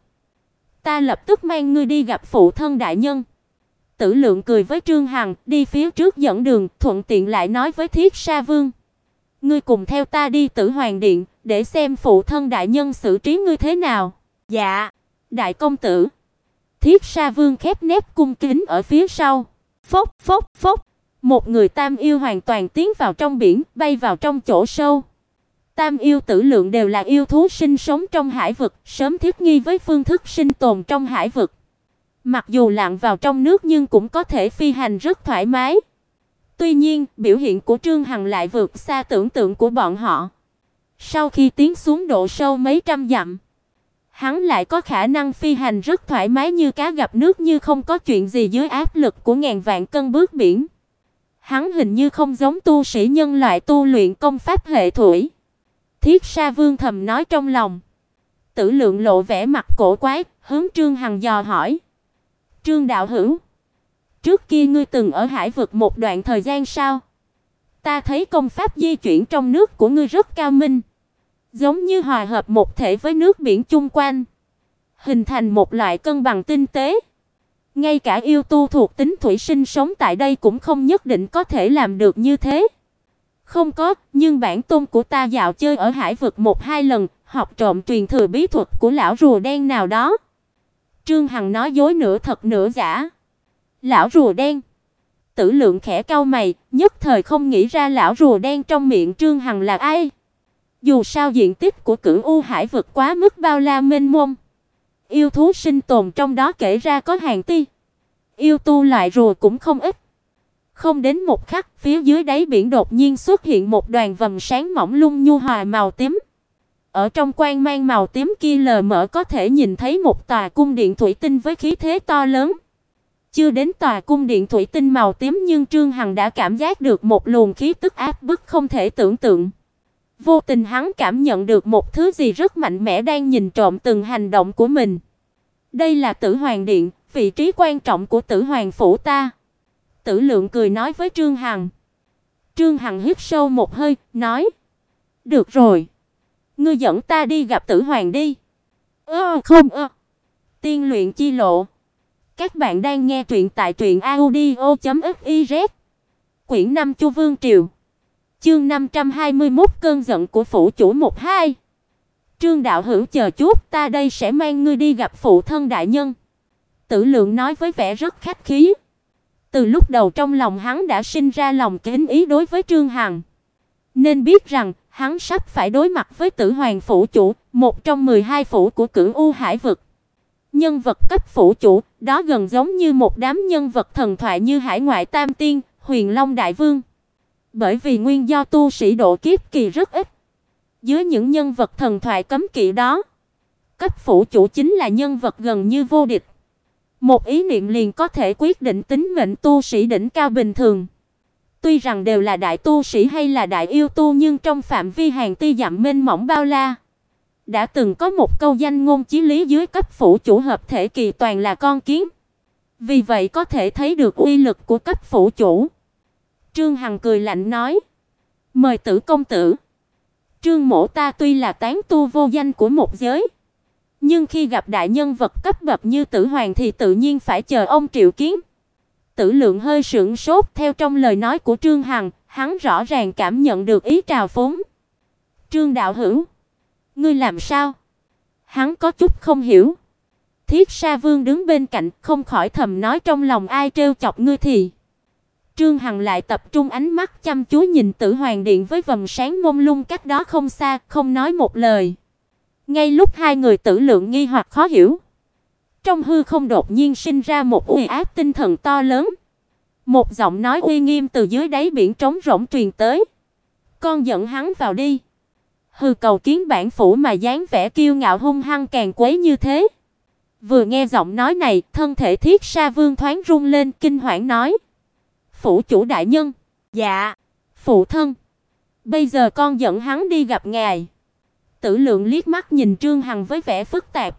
Ta lập tức mang ngươi đi gặp phụ thân đại nhân. Tử Lượng cười với Trương Hằng, đi phía trước dẫn đường, thuận tiện lại nói với Thiết Sa Vương: ngươi cùng theo ta đi Tử Hoàng điện, để xem phụ thân đại nhân xử trí ngươi thế nào. Dạ, đại công tử. Thiết Sa Vương khép nép cung kính ở phía sau. Phốc phốc phốc, một người tam yêu hoàn toàn tiến vào trong biển, bay vào trong chỗ sâu. Tam yêu Tử Lượng đều là yêu thú sinh sống trong hải vực, sớm thích nghi với phương thức sinh tồn trong hải vực. Mặc dù lặn vào trong nước nhưng cũng có thể phi hành rất thoải mái. Tuy nhiên, biểu hiện của Trương Hằng lại vượt xa tưởng tượng của bọn họ. Sau khi tiến xuống độ sâu mấy trăm dặm, hắn lại có khả năng phi hành rất thoải mái như cá gặp nước, như không có chuyện gì dưới áp lực của ngàn vạn cân bước biển. Hắn hình như không giống tu sĩ nhân loại tu luyện công pháp hệ thủy. Thiết Sa Vương thầm nói trong lòng. Tử Lượng lộ vẻ mặt cổ quái, hướng Trương Hằng dò hỏi: Trương đạo hữu, trước kia ngươi từng ở hải vực một đoạn thời gian sao? Ta thấy công pháp di chuyển trong nước của ngươi rất cao minh, giống như hòa hợp một thể với nước biển chung quanh, hình thành một loại cân bằng tinh tế. Ngay cả yêu tu thuộc tính thủy sinh sống tại đây cũng không nhất định có thể làm được như thế. Không có, nhưng bản tôn của ta dạo chơi ở hải vực một hai lần, học trộm truyền thừa bí thuật của lão rùa đen nào đó. Trương Hằng nói dối nửa thật nửa giả. Lão rùa đen? Tử Lượng khẽ cau mày, nhất thời không nghĩ ra lão rùa đen trong miệng Trương Hằng là ai. Dù sao diện tích của Cửu U Hải vực quá mức bao la mênh mông, yêu thú sinh tồn trong đó kể ra có hàng tỷ. Yêu tu loại rùa cũng không ít. Không đến một khắc, phía dưới đáy biển đột nhiên xuất hiện một đoàn vầng sáng mỏng lung nhu hòa màu tím. Ở trong quang mang màu tím kia lờ mờ có thể nhìn thấy một tòa cung điện thủy tinh với khí thế to lớn. Chưa đến tòa cung điện thủy tinh màu tím nhưng Trương Hằng đã cảm giác được một luồng khí tức áp bức không thể tưởng tượng. Vô tình hắn cảm nhận được một thứ gì rất mạnh mẽ đang nhìn trộm từng hành động của mình. Đây là Tử Hoàng điện, vị trí quan trọng của Tử Hoàng phủ ta. Tử Lượng cười nói với Trương Hằng. Trương Hằng hít sâu một hơi, nói: được rồi, ngươi dẫn ta đi gặp Tử Hoàng đi. Không. Tiên luyện chi lộ. Các bạn đang nghe truyện tại truyệnaudio.fiz. Quyển 5 Chu Vương triều. Chương 521 cơn giận của phủ chủ 12. Trương đạo hữu chờ chút, ta đây sẽ mang ngươi đi gặp phụ thân đại nhân. Tử Lượng nói với vẻ rất khách khí. Từ lúc đầu trong lòng hắn đã sinh ra lòng kính ý đối với Trương Hằng, nên biết rằng hắn sắp phải đối mặt với Tử Hoàng phủ chủ, một trong 12 phủ của Cửu U Hải vực. Nhân vật cấp phủ chủ, đó gần giống như một đám nhân vật thần thoại như Hải Ngoại Tam Tiên, Huyền Long Đại Vương. Bởi vì nguyên do tu sĩ độ kiếp kỳ rất ít, dưới những nhân vật thần thoại cấm kỵ đó, cấp phủ chủ chính là nhân vật gần như vô địch. Một ý niệm liền có thể quyết định tính mệnh tu sĩ đỉnh cao bình thường. Tuy rằng đều là đại tu sĩ hay là đại yêu tu nhưng trong phạm vi hàng tỷ dặm mênh mỏng bao la, đã từng có một câu danh ngôn chí lý dưới cấp phủ chủ hợp thể kỳ toàn là con kiến. Vì vậy có thể thấy được uy lực của cấp phủ chủ. Trương Hằng cười lạnh nói: "Mời Tử công tử." Trương Mỗ ta tuy là tán tu vô danh của một giới, nhưng khi gặp đại nhân vật cấp bậc như Tử Hoàng thì tự nhiên phải chờ ông triệu kiến. Tử Lượng hơi sững sốt, theo trong lời nói của Trương Hằng, hắn rõ ràng cảm nhận được ý trào phúng. Trương đạo hữu, ngươi làm sao? Hắn có chút không hiểu. Thiết Sa Vương đứng bên cạnh, không khỏi thầm nói trong lòng ai trêu chọc ngươi thì. Trương Hằng lại tập trung ánh mắt chăm chú nhìn Tử Hoàng Điện với vầng sáng mông lung cách đó không xa, không nói một lời. Ngay lúc hai người Tử Lượng nghi hoặc khó hiểu, trong hư không đột nhiên sinh ra một uy áp tinh thần to lớn. Một giọng nói uy nghiêm từ dưới đáy biển trống rỗng truyền tới. Con dẫn hắn vào đi. Hư cầu kiến bản phủ mà dáng vẻ kiêu ngạo hung hăng càng quấy như thế. Vừa nghe giọng nói này, thân thể Thiết Sa Vương thoáng rung lên, kinh hoảng nói: "Phủ chủ đại nhân." "Dạ, phụ thân. Bây giờ con dẫn hắn đi gặp ngài." Tử Lượng liếc mắt nhìn Trương Hằng với vẻ phức tạp.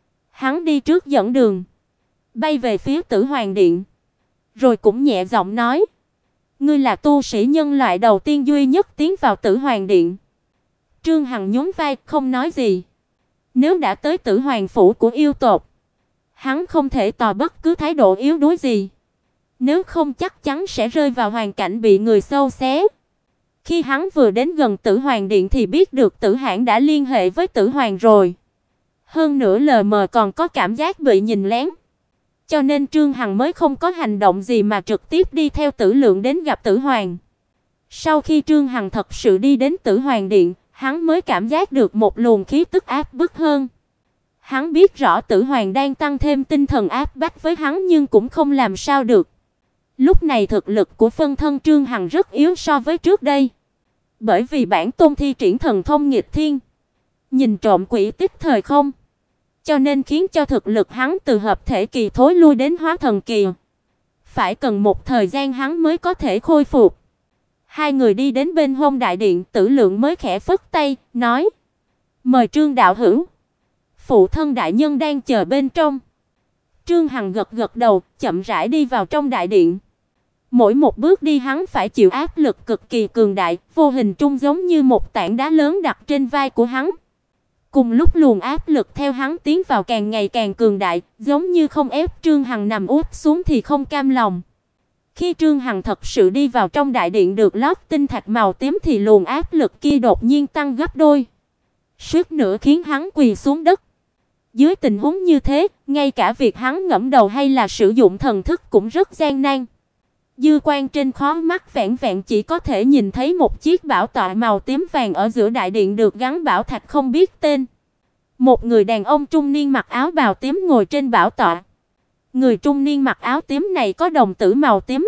Hắn đi trước dẫn đường, bay về phía Tử Hoàng Điện, rồi cũng nhẹ giọng nói: "Ngươi là tu sĩ nhân loại đầu tiên duy nhất tiến vào Tử Hoàng Điện." Trương Hằng nhún vai, không nói gì. Nếu đã tới Tử Hoàng phủ của yêu tộc, hắn không thể tỏ bất cứ thái độ yếu đuối gì. Nếu không chắc chắn sẽ rơi vào hoàn cảnh bị người xâu xé. Khi hắn vừa đến gần Tử Hoàng Điện thì biết được Tử Hãn đã liên hệ với Tử Hoàng rồi. Hơn nữa lờ mờ còn có cảm giác bị nhìn lén. Cho nên Trương Hằng mới không có hành động gì mà trực tiếp đi theo Tử Lượng đến gặp Tử Hoàng. Sau khi Trương Hằng thật sự đi đến Tử Hoàng Điện, hắn mới cảm giác được một luồng khí tức áp bức hơn. Hắn biết rõ Tử Hoàng đang tăng thêm tinh thần áp bách với hắn nhưng cũng không làm sao được. Lúc này thực lực của phân thân Trương Hằng rất yếu so với trước đây. Bởi vì bản tôn thi triển thần thông nghịch thiên, nhìn trộm quỷ tích thời không, cho nên khiến cho thực lực hắn từ hợp thể kỳ thối lui đến hóa thần kỳ. Phải cần một thời gian hắn mới có thể khôi phục. Hai người đi đến bên hông đại điện, Tử Lượng mới khẽ phất tay, nói: "Mời Trương đạo hữu. Phụ thân đại nhân đang chờ bên trong." Trương Hằng gật gật đầu, chậm rãi đi vào trong đại điện. Mỗi một bước đi hắn phải chịu áp lực cực kỳ cường đại, vô hình trung giống như một tảng đá lớn đặt trên vai của hắn. Cùng lúc luồng áp lực theo hắn tiến vào càng ngày càng cường đại, giống như không ép Trương Hằng nằm úp xuống thì không cam lòng. Khi Trương Hằng thật sự đi vào trong đại điện được lót tinh thạch màu tím thì luồng áp lực kia đột nhiên tăng gấp đôi, suýt nữa khiến hắn quỳ xuống đất. Dưới tình huống như thế, ngay cả việc hắn ngẩng đầu hay là sử dụng thần thức cũng rất gian nan. Dư quang trên khóe mắt vẹn vẹn chỉ có thể nhìn thấy một chiếc bảo tọa màu tím vàng ở giữa đại điện được gắn bảo thạch không biết tên. Một người đàn ông trung niên mặc áo bào tím ngồi trên bảo tọa. Người trung niên mặc áo tím này có đồng tử màu tím,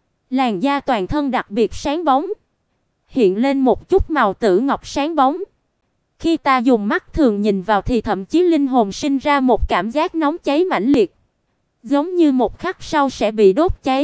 làn da toàn thân đặc biệt sáng bóng, hiện lên một chút màu tử ngọc sáng bóng. Khi ta dùng mắt thường nhìn vào thì thậm chí linh hồn sinh ra một cảm giác nóng cháy mãnh liệt, giống như một khắc sau sẽ bị đốt cháy.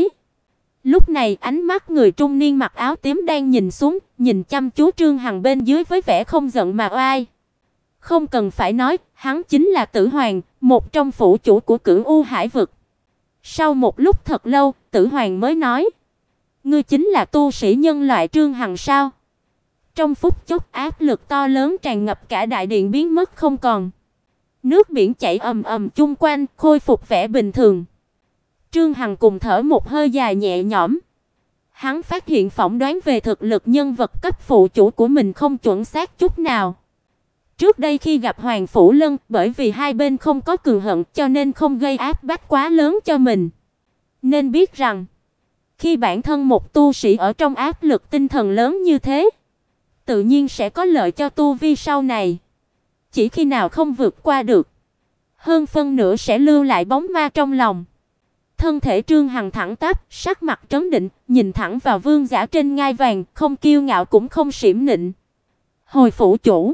Lúc này ánh mắt người trung niên mặc áo tím đang nhìn xuống, nhìn chăm chú Trương Hằng bên dưới với vẻ không giận mà oai. Không cần phải nói, hắn chính là Tử Hoàng, một trong phủ chủ của Cửu U Hải vực. Sau một lúc thật lâu, Tử Hoàng mới nói: "Ngươi chính là tu sĩ nhân loại Trương Hằng sao?" Trong phút chốc áp lực to lớn tràn ngập cả đại điện biến mất không còn. Nước biển chảy ầm ầm chung quanh, khôi phục vẻ bình thường. Trương Hằng cùng thở một hơi dài nhẹ nhõm. Hắn phát hiện phỏng đoán về thực lực nhân vật cấp phụ chủ của mình không chuẩn xác chút nào. Trước đây khi gặp Hoàng Phủ Lân, bởi vì hai bên không có cừu hận cho nên không gây áp bách quá lớn cho mình. Nên biết rằng, khi bản thân một tu sĩ ở trong áp lực tinh thần lớn như thế, tự nhiên sẽ có lợi cho tu vi sau này. Chỉ khi nào không vượt qua được, hơn phân nửa sẽ lưu lại bóng ma trong lòng. Thân thể Trương Hằng thẳng tắp, sắc mặt trấn định, nhìn thẳng vào vương giả trên ngai vàng, không kiêu ngạo cũng không xiểm nịnh. "Hồi phủ chủ,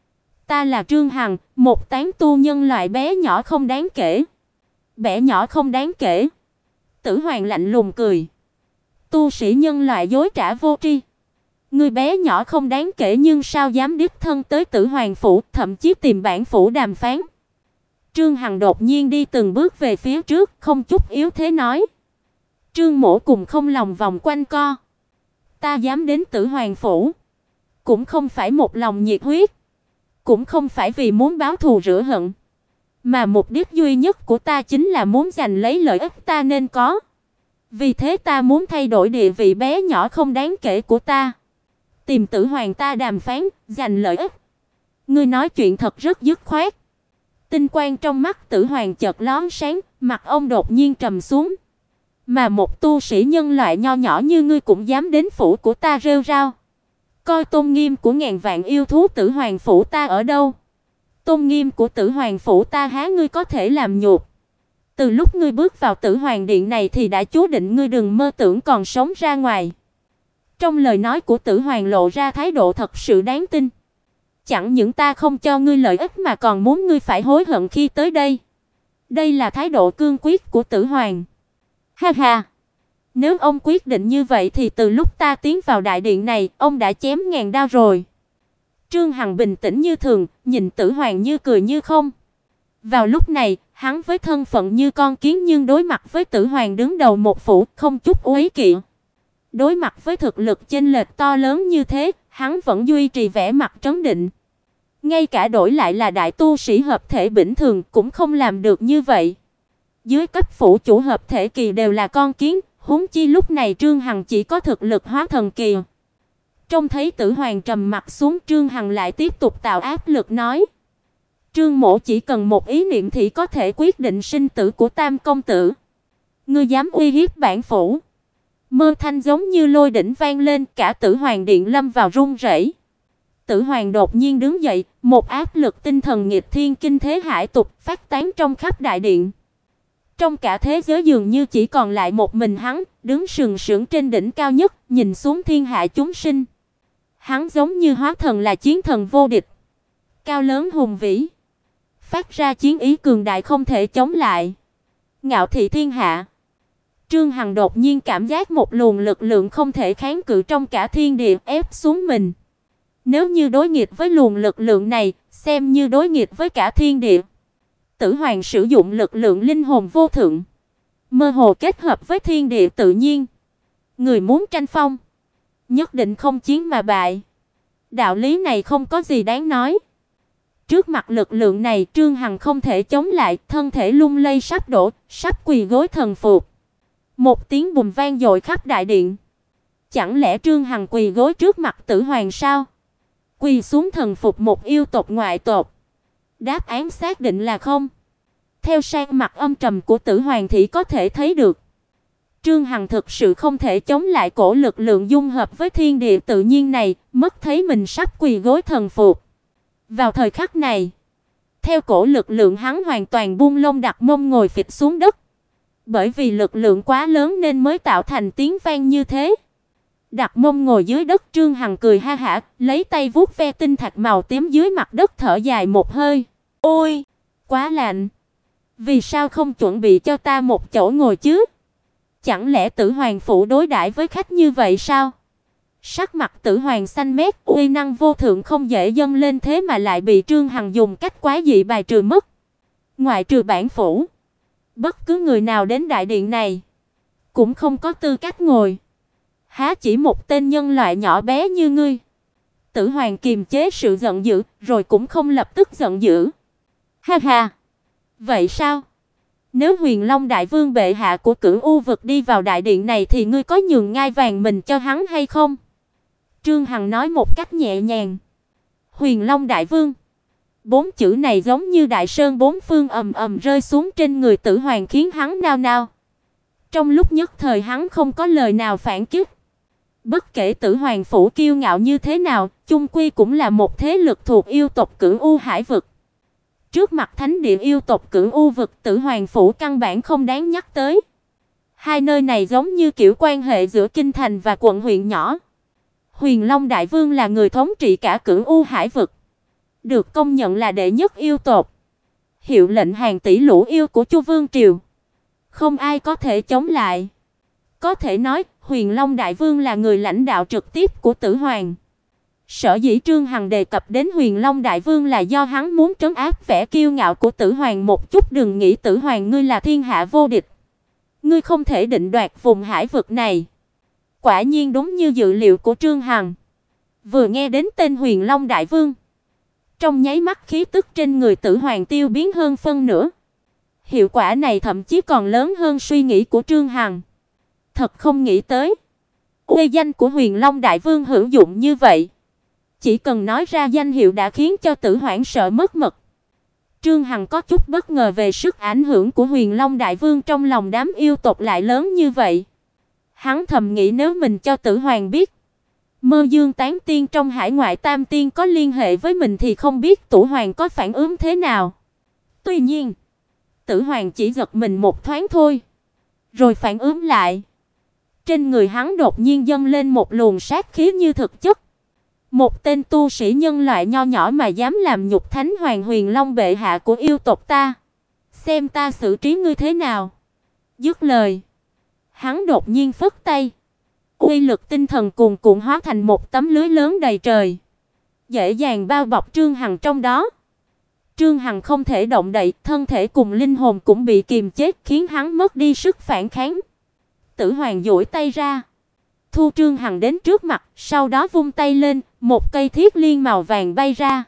ta là Trương Hằng, một tán tu nhân loại bé nhỏ không đáng kể." "Bé nhỏ không đáng kể?" Tử Hoàng lạnh lùng cười. "Tu sĩ nhân loại dối trá vô tri. Ngươi bé nhỏ không đáng kể nhưng sao dám đích thân tới Tử Hoàng phủ, thậm chí tìm bản phủ đàm phán?" Trương Hằng đột nhiên đi từng bước về phía trước, không chút yếu thế nói: "Trương mỗ cùng không lòng vòng quanh co. Ta dám đến Tử Hoàng phủ, cũng không phải một lòng nhiệt huyết, cũng không phải vì muốn báo thù rửa hận, mà mục đích duy nhất của ta chính là muốn giành lấy lợi ích ta nên có. Vì thế ta muốn thay đổi địa vị bé nhỏ không đáng kể của ta, tìm Tử Hoàng ta đàm phán, giành lợi ích. Ngươi nói chuyện thật rất dứt khoát. Tinh quang trong mắt Tử Hoàng chợt lóe sáng, mặt ông đột nhiên trầm xuống. Mà một tu sĩ nhân loại nho nhỏ như ngươi cũng dám đến phủ của ta rêu rao. Coi tôn nghiêm của ngàn vạn yêu thú Tử Hoàng phủ ta ở đâu? Tôn nghiêm của Tử Hoàng phủ ta há ngươi có thể làm nhục? Từ lúc ngươi bước vào Tử Hoàng điện này thì đã chú định ngươi đừng mơ tưởng còn sống ra ngoài. Trong lời nói của Tử Hoàng lộ ra thái độ thật sự đáng tin. Chẳng những ta không cho ngươi lợi ích mà còn muốn ngươi phải hối hận khi tới đây. Đây là thái độ cương quyết của Tử Hoàng. Ha ha. Nếu ông quyết định như vậy thì từ lúc ta tiến vào đại điện này, ông đã chém ngàn đao rồi. Trương Hằng bình tĩnh như thường, nhìn Tử Hoàng như cười như không. Vào lúc này, hắn với thân phận như con kiến nhưng đối mặt với Tử Hoàng đứng đầu một phủ, không chút uế kỵ. Đối mặt với thực lực chênh lệch to lớn như thế, hắn vẫn duy trì vẻ mặt trấn định. Ngay cả đổi lại là đại tu sĩ hợp thể bình thường cũng không làm được như vậy. Dưới cấp phủ chủ hợp thể kỳ đều là con kiến, huống chi lúc này Trương Hằng chỉ có thực lực hóa thần kỳ. Trông thấy Tử Hoàng trầm mặt xuống, Trương Hằng lại tiếp tục tạo áp lực nói: "Trương mỗ chỉ cần một ý niệm thì có thể quyết định sinh tử của Tam công tử. Ngươi dám uy hiếp bản phủ?" Mơ thanh giống như lôi đỉnh vang lên, cả Tử Hoàng điện lâm vào run rẩy. Tử Hoàng đột nhiên đứng dậy, một áp lực tinh thần nghịch thiên kinh thế hải tục phát tán trong khắp đại điện. Trong cả thế giới dường như chỉ còn lại một mình hắn, đứng sừng sững trên đỉnh cao nhất, nhìn xuống thiên hạ chúng sinh. Hắn giống như hóa thần, là chiến thần vô địch, cao lớn hùng vĩ, phát ra chiến ý cường đại không thể chống lại, ngạo thị thiên hạ. Trương Hằng đột nhiên cảm giác một luồng lực lượng không thể kháng cự trong cả thiên địa ép xuống mình. Nếu như đối nghịch với luồng lực lượng này, xem như đối nghịch với cả thiên địa. Tử Hoàng sử dụng lực lượng linh hồn vô thượng, mơ hồ kết hợp với thiên địa tự nhiên. Người muốn tranh phong, nhất định không chiến mà bại. Đạo lý này không có gì đáng nói. Trước mặt lực lượng này, Trương Hằng không thể chống lại, thân thể lung lay sắp đổ, sắp quỳ gối thần phục. Một tiếng bùm vang dội khắp đại điện. Chẳng lẽ Trương Hằng quỳ gối trước mặt Tử Hoàng sao? Quỳ xuống thần phục một yêu tộc ngoại tộc? Đáp án xác định là không. Theo sang mặt âm trầm của Tử Hoàng thì có thể thấy được, Trương Hằng thực sự không thể chống lại cổ lực lượng dung hợp với thiên địa tự nhiên này, mất thấy mình sắp quỳ gối thần phục. Vào thời khắc này, theo cổ lực lượng hắn hoàn toàn buông lông đặt mông ngồi phịch xuống đất. Bởi vì lực lượng quá lớn nên mới tạo thành tiếng vang như thế. Đặt mông ngồi dưới đất, Trương Hằng cười ha hả, lấy tay vuốt ve tinh thạch màu tím dưới mặt đất, thở dài một hơi. Ôi, quá lạnh. Vì sao không chuẩn bị cho ta một chỗ ngồi chứ? Chẳng lẽ Tử Hoàng phủ đối đãi với khách như vậy sao? Sắc mặt Tử Hoàng xanh mét, uy năng vô thượng không dễ dâng lên thế mà lại bị Trương Hằng dùng cách quá dị bài trừ mất. Ngoại trừ bản phủ, bất cứ người nào đến đại điện này cũng không có tư cách ngồi. Há chỉ một tên nhân loại nhỏ bé như ngươi? Tử Hoàng kiềm chế sự giận dữ, rồi cũng không lập tức giận dữ. Ha ha. Vậy sao? Nếu Huyền Long đại vương bệ hạ của Cửu U vực đi vào đại điện này thì ngươi có nhường ngai vàng mình cho hắn hay không? Trương Hằng nói một cách nhẹ nhàng. Huyền Long đại vương. Bốn chữ này giống như đại sơn bốn phương ầm ầm rơi xuống trên người Tử Hoàng, khiến hắn nao nao. Trong lúc nhất thời hắn không có lời nào phản kích. Bất kể Tử Hoàng phủ kiêu ngạo như thế nào, chung quy cũng là một thế lực thuộc yêu tộc Cửu U hải vực. Trước mặt thánh địa yêu tộc Cửu U vực, Tử Hoàng phủ căn bản không đáng nhắc tới. Hai nơi này giống như kiểu quan hệ giữa kinh thành và quận huyện nhỏ. Huyền Long đại vương là người thống trị cả Cửu U hải vực, được công nhận là đệ nhất yêu tộc, hiệu lệnh hàng tỷ lũ yêu của Chu Vương triều, không ai có thể chống lại. Có thể nói, Huyền Long đại vương là người lãnh đạo trực tiếp của Tử Hoàng. Sở dĩ Trương Hằng đề cập đến Huyền Long đại vương là do hắn muốn trấn áp vẻ kiêu ngạo của Tử Hoàng một chút. Đừng nghĩ Tử Hoàng ngươi là thiên hạ vô địch, ngươi không thể định đoạt vùng hải vực này. Quả nhiên đúng như dự liệu của Trương Hằng, Vừa nghe đến tên Huyền Long Đại Vương, trong nháy mắt khí tức trên người Tử Hoàng tiêu biến hơn phân nửa. Hiệu quả này thậm chí còn lớn hơn suy nghĩ của Trương Hằng. Thật không nghĩ tới, uy danh của Huyền Long Đại Vương hữu dụng như vậy. Chỉ cần nói ra danh hiệu đã khiến cho Tử Hoàng sợ mất mật. Trương Hằng có chút bất ngờ về sức ảnh hưởng của Huyền Long Đại Vương trong lòng đám yêu tộc lại lớn như vậy. Hắn thầm nghĩ nếu mình cho Tử Hoàng biết Mơ Dương Tán Tiên trong hải ngoại Tam Tiên có liên hệ với mình thì không biết Tử Hoàng có phản ứng thế nào. Tuy nhiên, Tử Hoàng chỉ giật mình một thoáng thôi, rồi phản ứng lại. Trên người hắn đột nhiên dâng lên một luồng sát khí như thực chất. Một tên tu sĩ nhân loại nho nhỏ mà dám làm nhục Thánh Hoàng Huyền Long bệ hạ của yêu tộc ta, xem ta xử trí ngươi thế nào. Dứt lời, hắn đột nhiên phất tay, uy lực tinh thần cuồn cuộn hóa thành một tấm lưới lớn đầy trời, dễ dàng bao bọc Trương Hằng trong đó. Trương Hằng không thể động đậy, thân thể cùng linh hồn cũng bị kiềm chế, khiến hắn mất đi sức phản kháng. Tử Hoàng duỗi tay ra, thu Trương Hằng đến trước mặt, sau đó vung tay lên, một cây thiết liên màu vàng bay ra.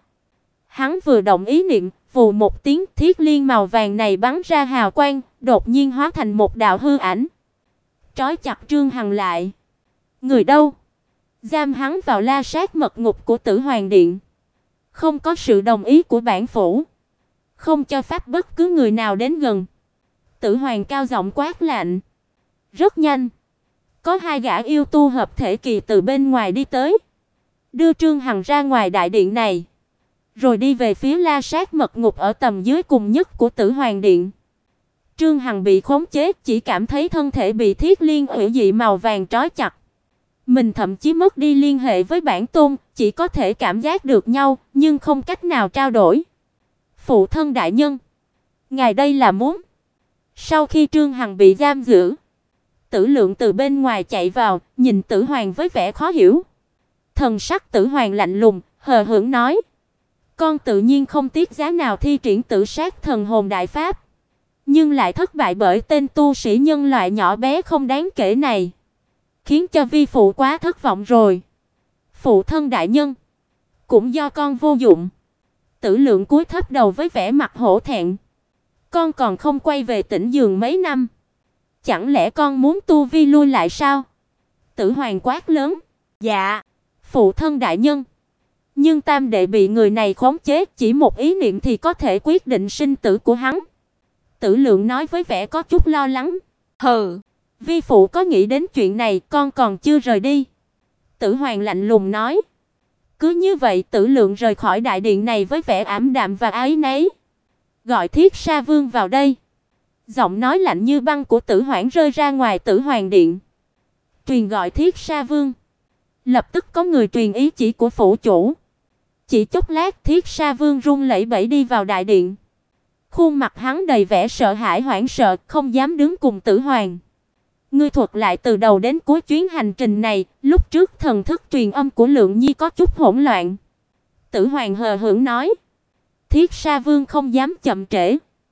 Hắn vừa động ý niệm, vù một tiếng, thiết liên màu vàng này bắn ra hào quang, đột nhiên hóa thành một đạo hư ảnh, trói chặt Trương Hằng lại. Người đâu? Giam hắn vào la sát mật ngục của Tử Hoàng điện. Không có sự đồng ý của bản phủ, không cho phép bất cứ người nào đến gần. Tử Hoàng cao giọng quát lạnh. Rất nhanh, có hai gã yêu tu hợp thể kỳ từ bên ngoài đi tới, đưa Trương Hằng ra ngoài đại điện này, rồi đi về phía la sát mật ngục ở tầng dưới cùng nhất của Tử Hoàng điện. Trương Hằng bị khống chế, chỉ cảm thấy thân thể bị thiết liên hủy dị màu vàng trói chặt. Mình thậm chí mất đi liên hệ với bản tôn, chỉ có thể cảm giác được nhau, nhưng không cách nào trao đổi. Phụ thân đại nhân, ngài đây là muốn? Sau khi Trương Hằng bị giam giữ, Tử Lượng từ bên ngoài chạy vào, nhìn Tử Hoàng với vẻ khó hiểu. Thần sắc Tử Hoàng lạnh lùng, hờ hững nói: "Con tự nhiên không tiếc giá nào thi triển Tử Sát Thần Hồn đại pháp, nhưng lại thất bại bởi tên tu sĩ nhân loại nhỏ bé không đáng kể này, khiến cho vi phụ quá thất vọng rồi. Phụ thân đại nhân, cũng do con vô dụng." Tử Lượng cúi thấp đầu với vẻ mặt hổ thẹn. "Con còn không quay về Tĩnh Giường mấy năm, chẳng lẽ con muốn tu vi lui lại sao?" Tử Hoàng quát lớn. "Dạ, phụ thân đại nhân. Nhưng tam đệ bị người này khống chế, chỉ một ý niệm thì có thể quyết định sinh tử của hắn." Tử Lượng nói với vẻ có chút lo lắng. "Hừ, vi phụ có nghĩ đến chuyện này, con còn chưa rời đi." Tử Hoàng lạnh lùng nói. Cứ như vậy Tử Lượng rời khỏi đại điện này với vẻ ảm đạm và áy náy. "Gọi Thiết Sa Vương vào đây." Giọng nói lạnh như băng của Tử Hoãn rơi ra ngoài Tử Hoàng điện. "Truyền gọi Thiết Sa Vương." Lập tức có người truyền ý chỉ của phủ chủ. Chỉ chốc lát, Thiết Sa Vương run lẩy bẩy đi vào đại điện. Khuôn mặt hắn đầy vẻ sợ hãi hoảng sợ, không dám đứng cùng Tử Hoàng. "Ngươi thuật lại từ đầu đến cuối chuyến hành trình này." Lúc trước thần thức truyền âm của Lượng Nhi có chút hỗn loạn. Tử Hoàng hờ hững nói. Thiết Sa Vương không dám chậm trễ,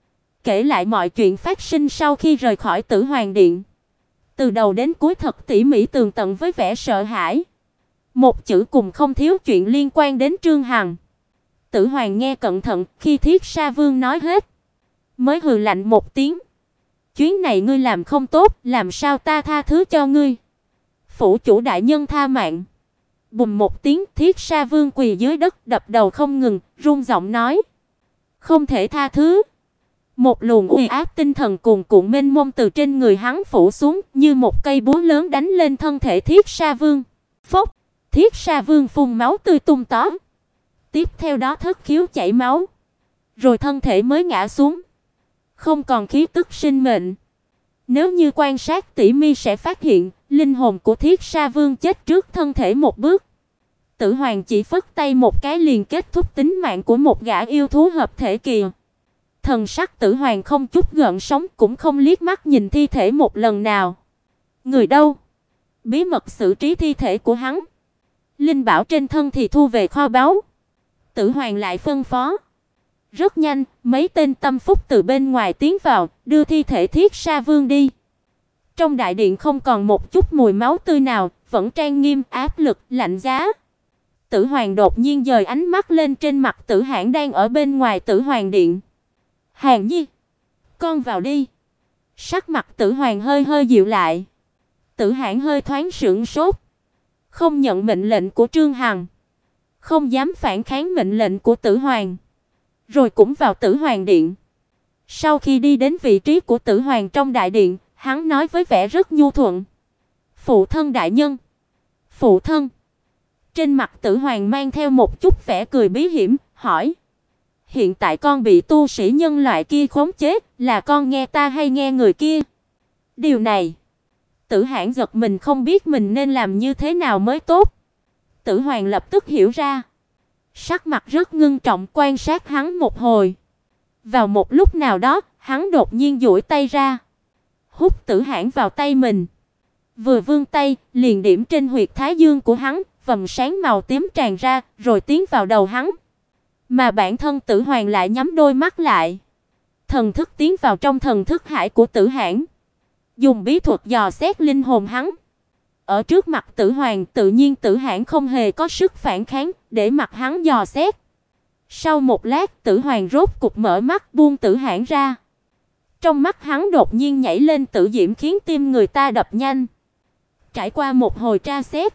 kể lại mọi chuyện phát sinh sau khi rời khỏi Tử Hoàng điện. Từ đầu đến cuối thật tỉ mỉ tường tận với vẻ sợ hãi. Một chữ cùng không thiếu chuyện liên quan đến Trương Hằng. Tử Hoàng nghe cẩn thận, khi Thiết Sa Vương nói hết, mới hừ lạnh một tiếng. "Chuyến này ngươi làm không tốt, làm sao ta tha thứ cho ngươi?" "Phủ chủ đại nhân tha mạng." Bùm một tiếng, Thiết Sa Vương quỳ dưới đất, đập đầu không ngừng, run giọng nói. "Không thể tha thứ." Một luồng uy áp tinh thần cuồn cuộn mênh mông từ trên người hắn phủ xuống, như một cây búa lớn đánh lên thân thể Thiết Sa Vương. Phốc, Thiết Sa Vương phun máu tươi tung tóe. Tiếp theo đó thất khiếu chảy máu, rồi thân thể mới ngã xuống, không còn khí tức sinh mệnh. Nếu như quan sát tỉ mỉ sẽ phát hiện, linh hồn của Thiết Sa Vương chết trước thân thể một bước. Tử Hoàng chỉ phất tay một cái liền kết thúc tính mạng của một gã yêu thú hợp thể kỳ. Thần sắc Tử Hoàng không chút gợn sóng, cũng không liếc mắt nhìn thi thể một lần nào. Người đâu? Bí mật xử trí thi thể của hắn. Linh bảo trên thân thì thu về kho báu. Tử Hoàng lại phân phó. Rất nhanh, mấy tên tâm phúc từ bên ngoài tiến vào, đưa thi thể Thiết Sa Vương đi. Trong đại điện không còn một chút mùi máu tươi nào, vẫn trang nghiêm, áp lực, lạnh giá. Tử Hoàng đột nhiên dời ánh mắt lên trên mặt Tử Hãn đang ở bên ngoài Tử Hoàng điện. "Hàn Nhi, con vào đi." Sắc mặt Tử Hoàng hơi hơi dịu lại. Tử Hãn hơi thoáng sửng sốt, không nhận mệnh lệnh của Trương Hằng, không dám phản kháng mệnh lệnh của Tử Hoàng, rồi cũng vào Tử Hoàng điện. Sau khi đi đến vị trí của Tử Hoàng trong đại điện, hắn nói với vẻ rất nhu thuận: "Phụ thân đại nhân." "Phụ thân." Trên mặt Tử Hoàng mang theo một chút vẻ cười bí hiểm, hỏi: "Hiện tại con bị tu sĩ nhân loại kia khống chế, là con nghe ta hay nghe người kia?" Điều này, Tử Hãn giật mình không biết mình nên làm như thế nào mới tốt. Tử Hoàng lập tức hiểu ra, sắc mặt rất ngưng trọng quan sát hắn một hồi. Vào một lúc nào đó, hắn đột nhiên duỗi tay ra, hút Tử Hãn vào tay mình. Vừa vươn tay, liền điểm trên huyệt thái dương của hắn, vầng sáng màu tím tràn ra, rồi tiến vào đầu hắn. Mà bản thân Tử Hoàng lại nhắm đôi mắt lại, thần thức tiến vào trong thần thức hải của Tử Hãn, dùng bí thuật dò xét linh hồn hắn. Ở trước mặt Tử Hoàng, tự nhiên Tử Hãn không hề có sức phản kháng, để mặc hắn dò xét. Sau một lát, Tử Hoàng rốt cục mở mắt, buông Tử Hãn ra. Trong mắt hắn đột nhiên nhảy lên tự diễm khiến tim người ta đập nhanh. Trải qua một hồi tra xét,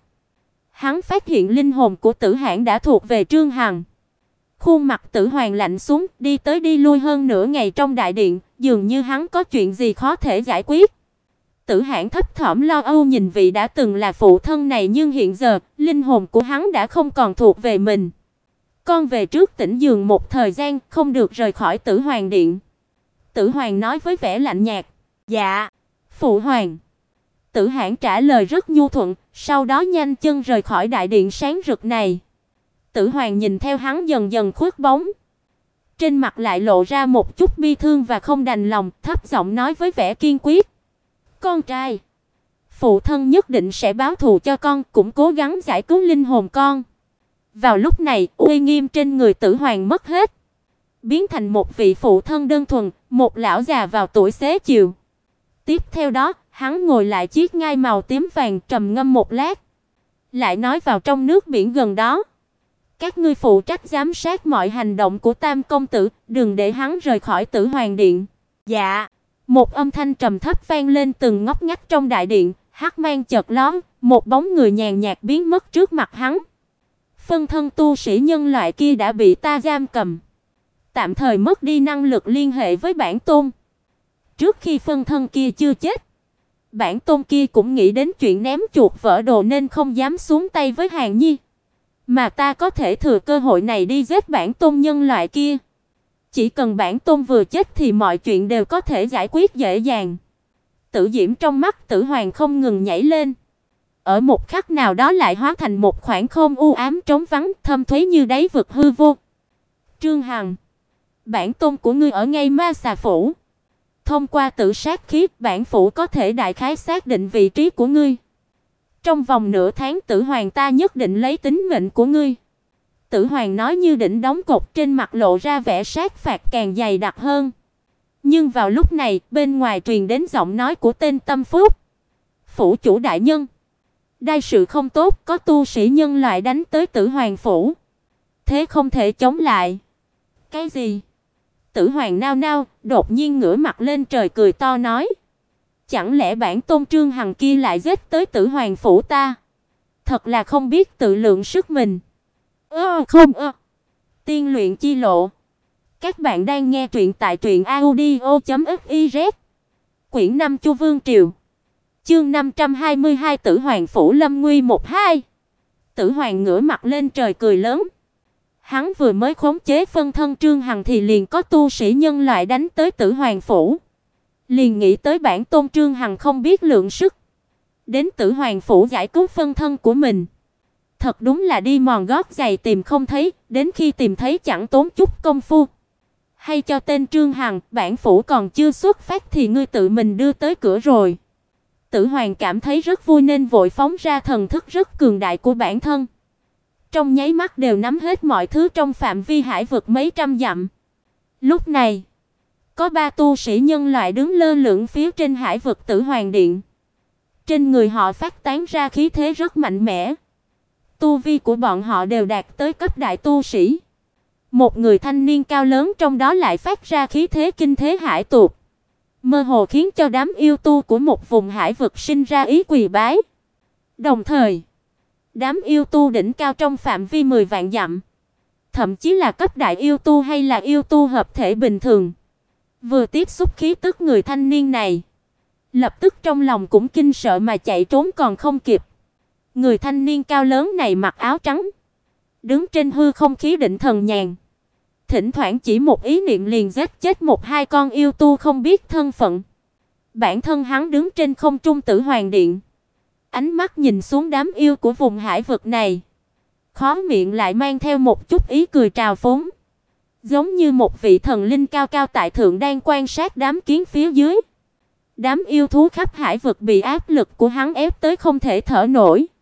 hắn phát hiện linh hồn của Tử Hãn đã thuộc về Trương Hằng. Khuôn mặt Tử Hoàng lạnh xuống, đi tới đi lui hơn nửa ngày trong đại điện, dường như hắn có chuyện gì khó thể giải quyết. Tử Hãn thấp thỏm lo âu nhìn vị đã từng là phụ thân này, nhưng hiện giờ, linh hồn của hắn đã không còn thuộc về mình. "Con về trước Tĩnh Giường một thời gian, không được rời khỏi Tử Hoàng điện." Tử Hoàng nói với vẻ lạnh nhạt. "Dạ, phụ hoàng." Tử Hãn trả lời rất nhu thuận, sau đó nhanh chân rời khỏi đại điện sáng rực này. Tử Hoàng nhìn theo hắn dần dần khuất bóng, trên mặt lại lộ ra một chút bi thương và không đành lòng, thấp giọng nói với vẻ kiên quyết: "Con trai, phụ thân nhất định sẽ báo thù cho con, cũng cố gắng giải cứu linh hồn con." Vào lúc này, uy nghiêm trên người Tử Hoàng mất hết, biến thành một vị phụ thân đơn thuần, một lão già vào tuổi xế chiều. Tiếp theo đó, hắn ngồi lại chiếc ngai màu tím vàng, trầm ngâm một lát, lại nói vào trong nước biển gần đó: "Các ngươi phụ trách giám sát mọi hành động của Tam công tử, đừng để hắn rời khỏi Tử Hoàng điện." "Dạ." Một âm thanh trầm thấp vang lên từng ngóc ngách trong đại điện, hắc mang chợt lóe, một bóng người nhàn nhạt biến mất trước mặt hắn. "Phân thân tu sĩ nhân loại kia đã bị ta giam cầm, tạm thời mất đi năng lực liên hệ với bản tôn. Trước khi phân thân kia chưa chết, bản tôn kia cũng nghĩ đến chuyện ném chuột vỡ đồ nên không dám xuống tay với Hàn Nhi. Mà ta có thể thừa cơ hội này đi giết bản tôn nhân loại kia. Chỉ cần bản tôn vừa chết thì mọi chuyện đều có thể giải quyết dễ dàng." Tử diễm trong mắt Tử Hoàng không ngừng nhảy lên. Ở một khắc nào đó lại hóa thành một khoảng không u ám trống vắng, thâm thúy như đáy vực hư vô. "Trương Hằng, bản tôn của ngươi ở ngay Ma Xà phủ. Thông qua tự sát khí, bản phủ có thể đại khái xác định vị trí của ngươi. Trong vòng nửa tháng Tử Hoàng ta nhất định lấy tính mệnh của ngươi." Tử Hoàng nói như đỉnh đóng cột, trên mặt lộ ra vẻ sát phạt càng dày đặc hơn. Nhưng vào lúc này, bên ngoài truyền đến giọng nói của tên Tâm Phúc. "Phủ chủ đại nhân, đại sự không tốt, có tu sĩ nhân loại đánh tới Tử Hoàng phủ. Thế không thể chống lại." "Cái gì?" Tử Hoàng nao nao, đột nhiên ngửa mặt lên trời cười to nói: "Chẳng lẽ bản tôn Trương Hằng kia lại giết tới Tử Hoàng phủ ta? Thật là không biết tự lượng sức mình." Không. Tiên luyện chi lộ. Các bạn đang nghe truyện tại truyệnaudio.fiz. Quyển 5 Chu Vương triều. Chương 522 Tử Hoàng phủ lâm nguy 1-2. Tử Hoàng ngửa mặt lên trời cười lớn. Hắn vừa mới khống chế phân thân Trương Hằng thì liền có tu sĩ nhân loại đánh tới Tử Hoàng phủ. Liền nghĩ tới bản tôn Trương Hằng không biết lượng sức, đến Tử Hoàng phủ giải cứu phân thân của mình. Thật đúng là đi mòn gót giày tìm không thấy, đến khi tìm thấy chẳng tốn chút công phu. Hay cho tên Trương Hằng, bản phủ còn chưa xuất phát thì ngươi tự mình đưa tới cửa rồi. Tử Hoàng cảm thấy rất vui nên vội phóng ra thần thức rất cường đại của bản thân. Trong nháy mắt đều nắm hết mọi thứ trong phạm vi hải vực mấy trăm dặm. Lúc này, có 3 tu sĩ nhân loại đứng lơ lửng phía trên hải vực Tử Hoàng điện. Trên người họ phát tán ra khí thế rất mạnh mẽ. tu vi của bọn họ đều đạt tới cấp đại tu sĩ. Một người thanh niên cao lớn trong đó lại phát ra khí thế kinh thế hải tuột, mơ hồ khiến cho đám yêu tu của một vùng hải vực sinh ra ý quỳ bái. Đồng thời, đám yêu tu đỉnh cao trong phạm vi 10 vạn dặm, thậm chí là cấp đại yêu tu hay là yêu tu hợp thể bình thường, vừa tiếp xúc khí tức người thanh niên này, lập tức trong lòng cũng kinh sợ mà chạy trốn còn không kịp. Người thanh niên cao lớn này mặc áo trắng, đứng trên hư không khí định thần nhàn, thỉnh thoảng chỉ một ý niệm liền giết chết một hai con yêu tu không biết thân phận. Bản thân hắn đứng trên không trung Tử Hoàng Điện, ánh mắt nhìn xuống đám yêu của vùng hải vực này, khóe miệng lại mang theo một chút ý cười trào phúng, giống như một vị thần linh cao cao tại thượng đang quan sát đám kiến phía dưới. Đám yêu thú khắp hải vực bị áp lực của hắn ép tới không thể thở nổi.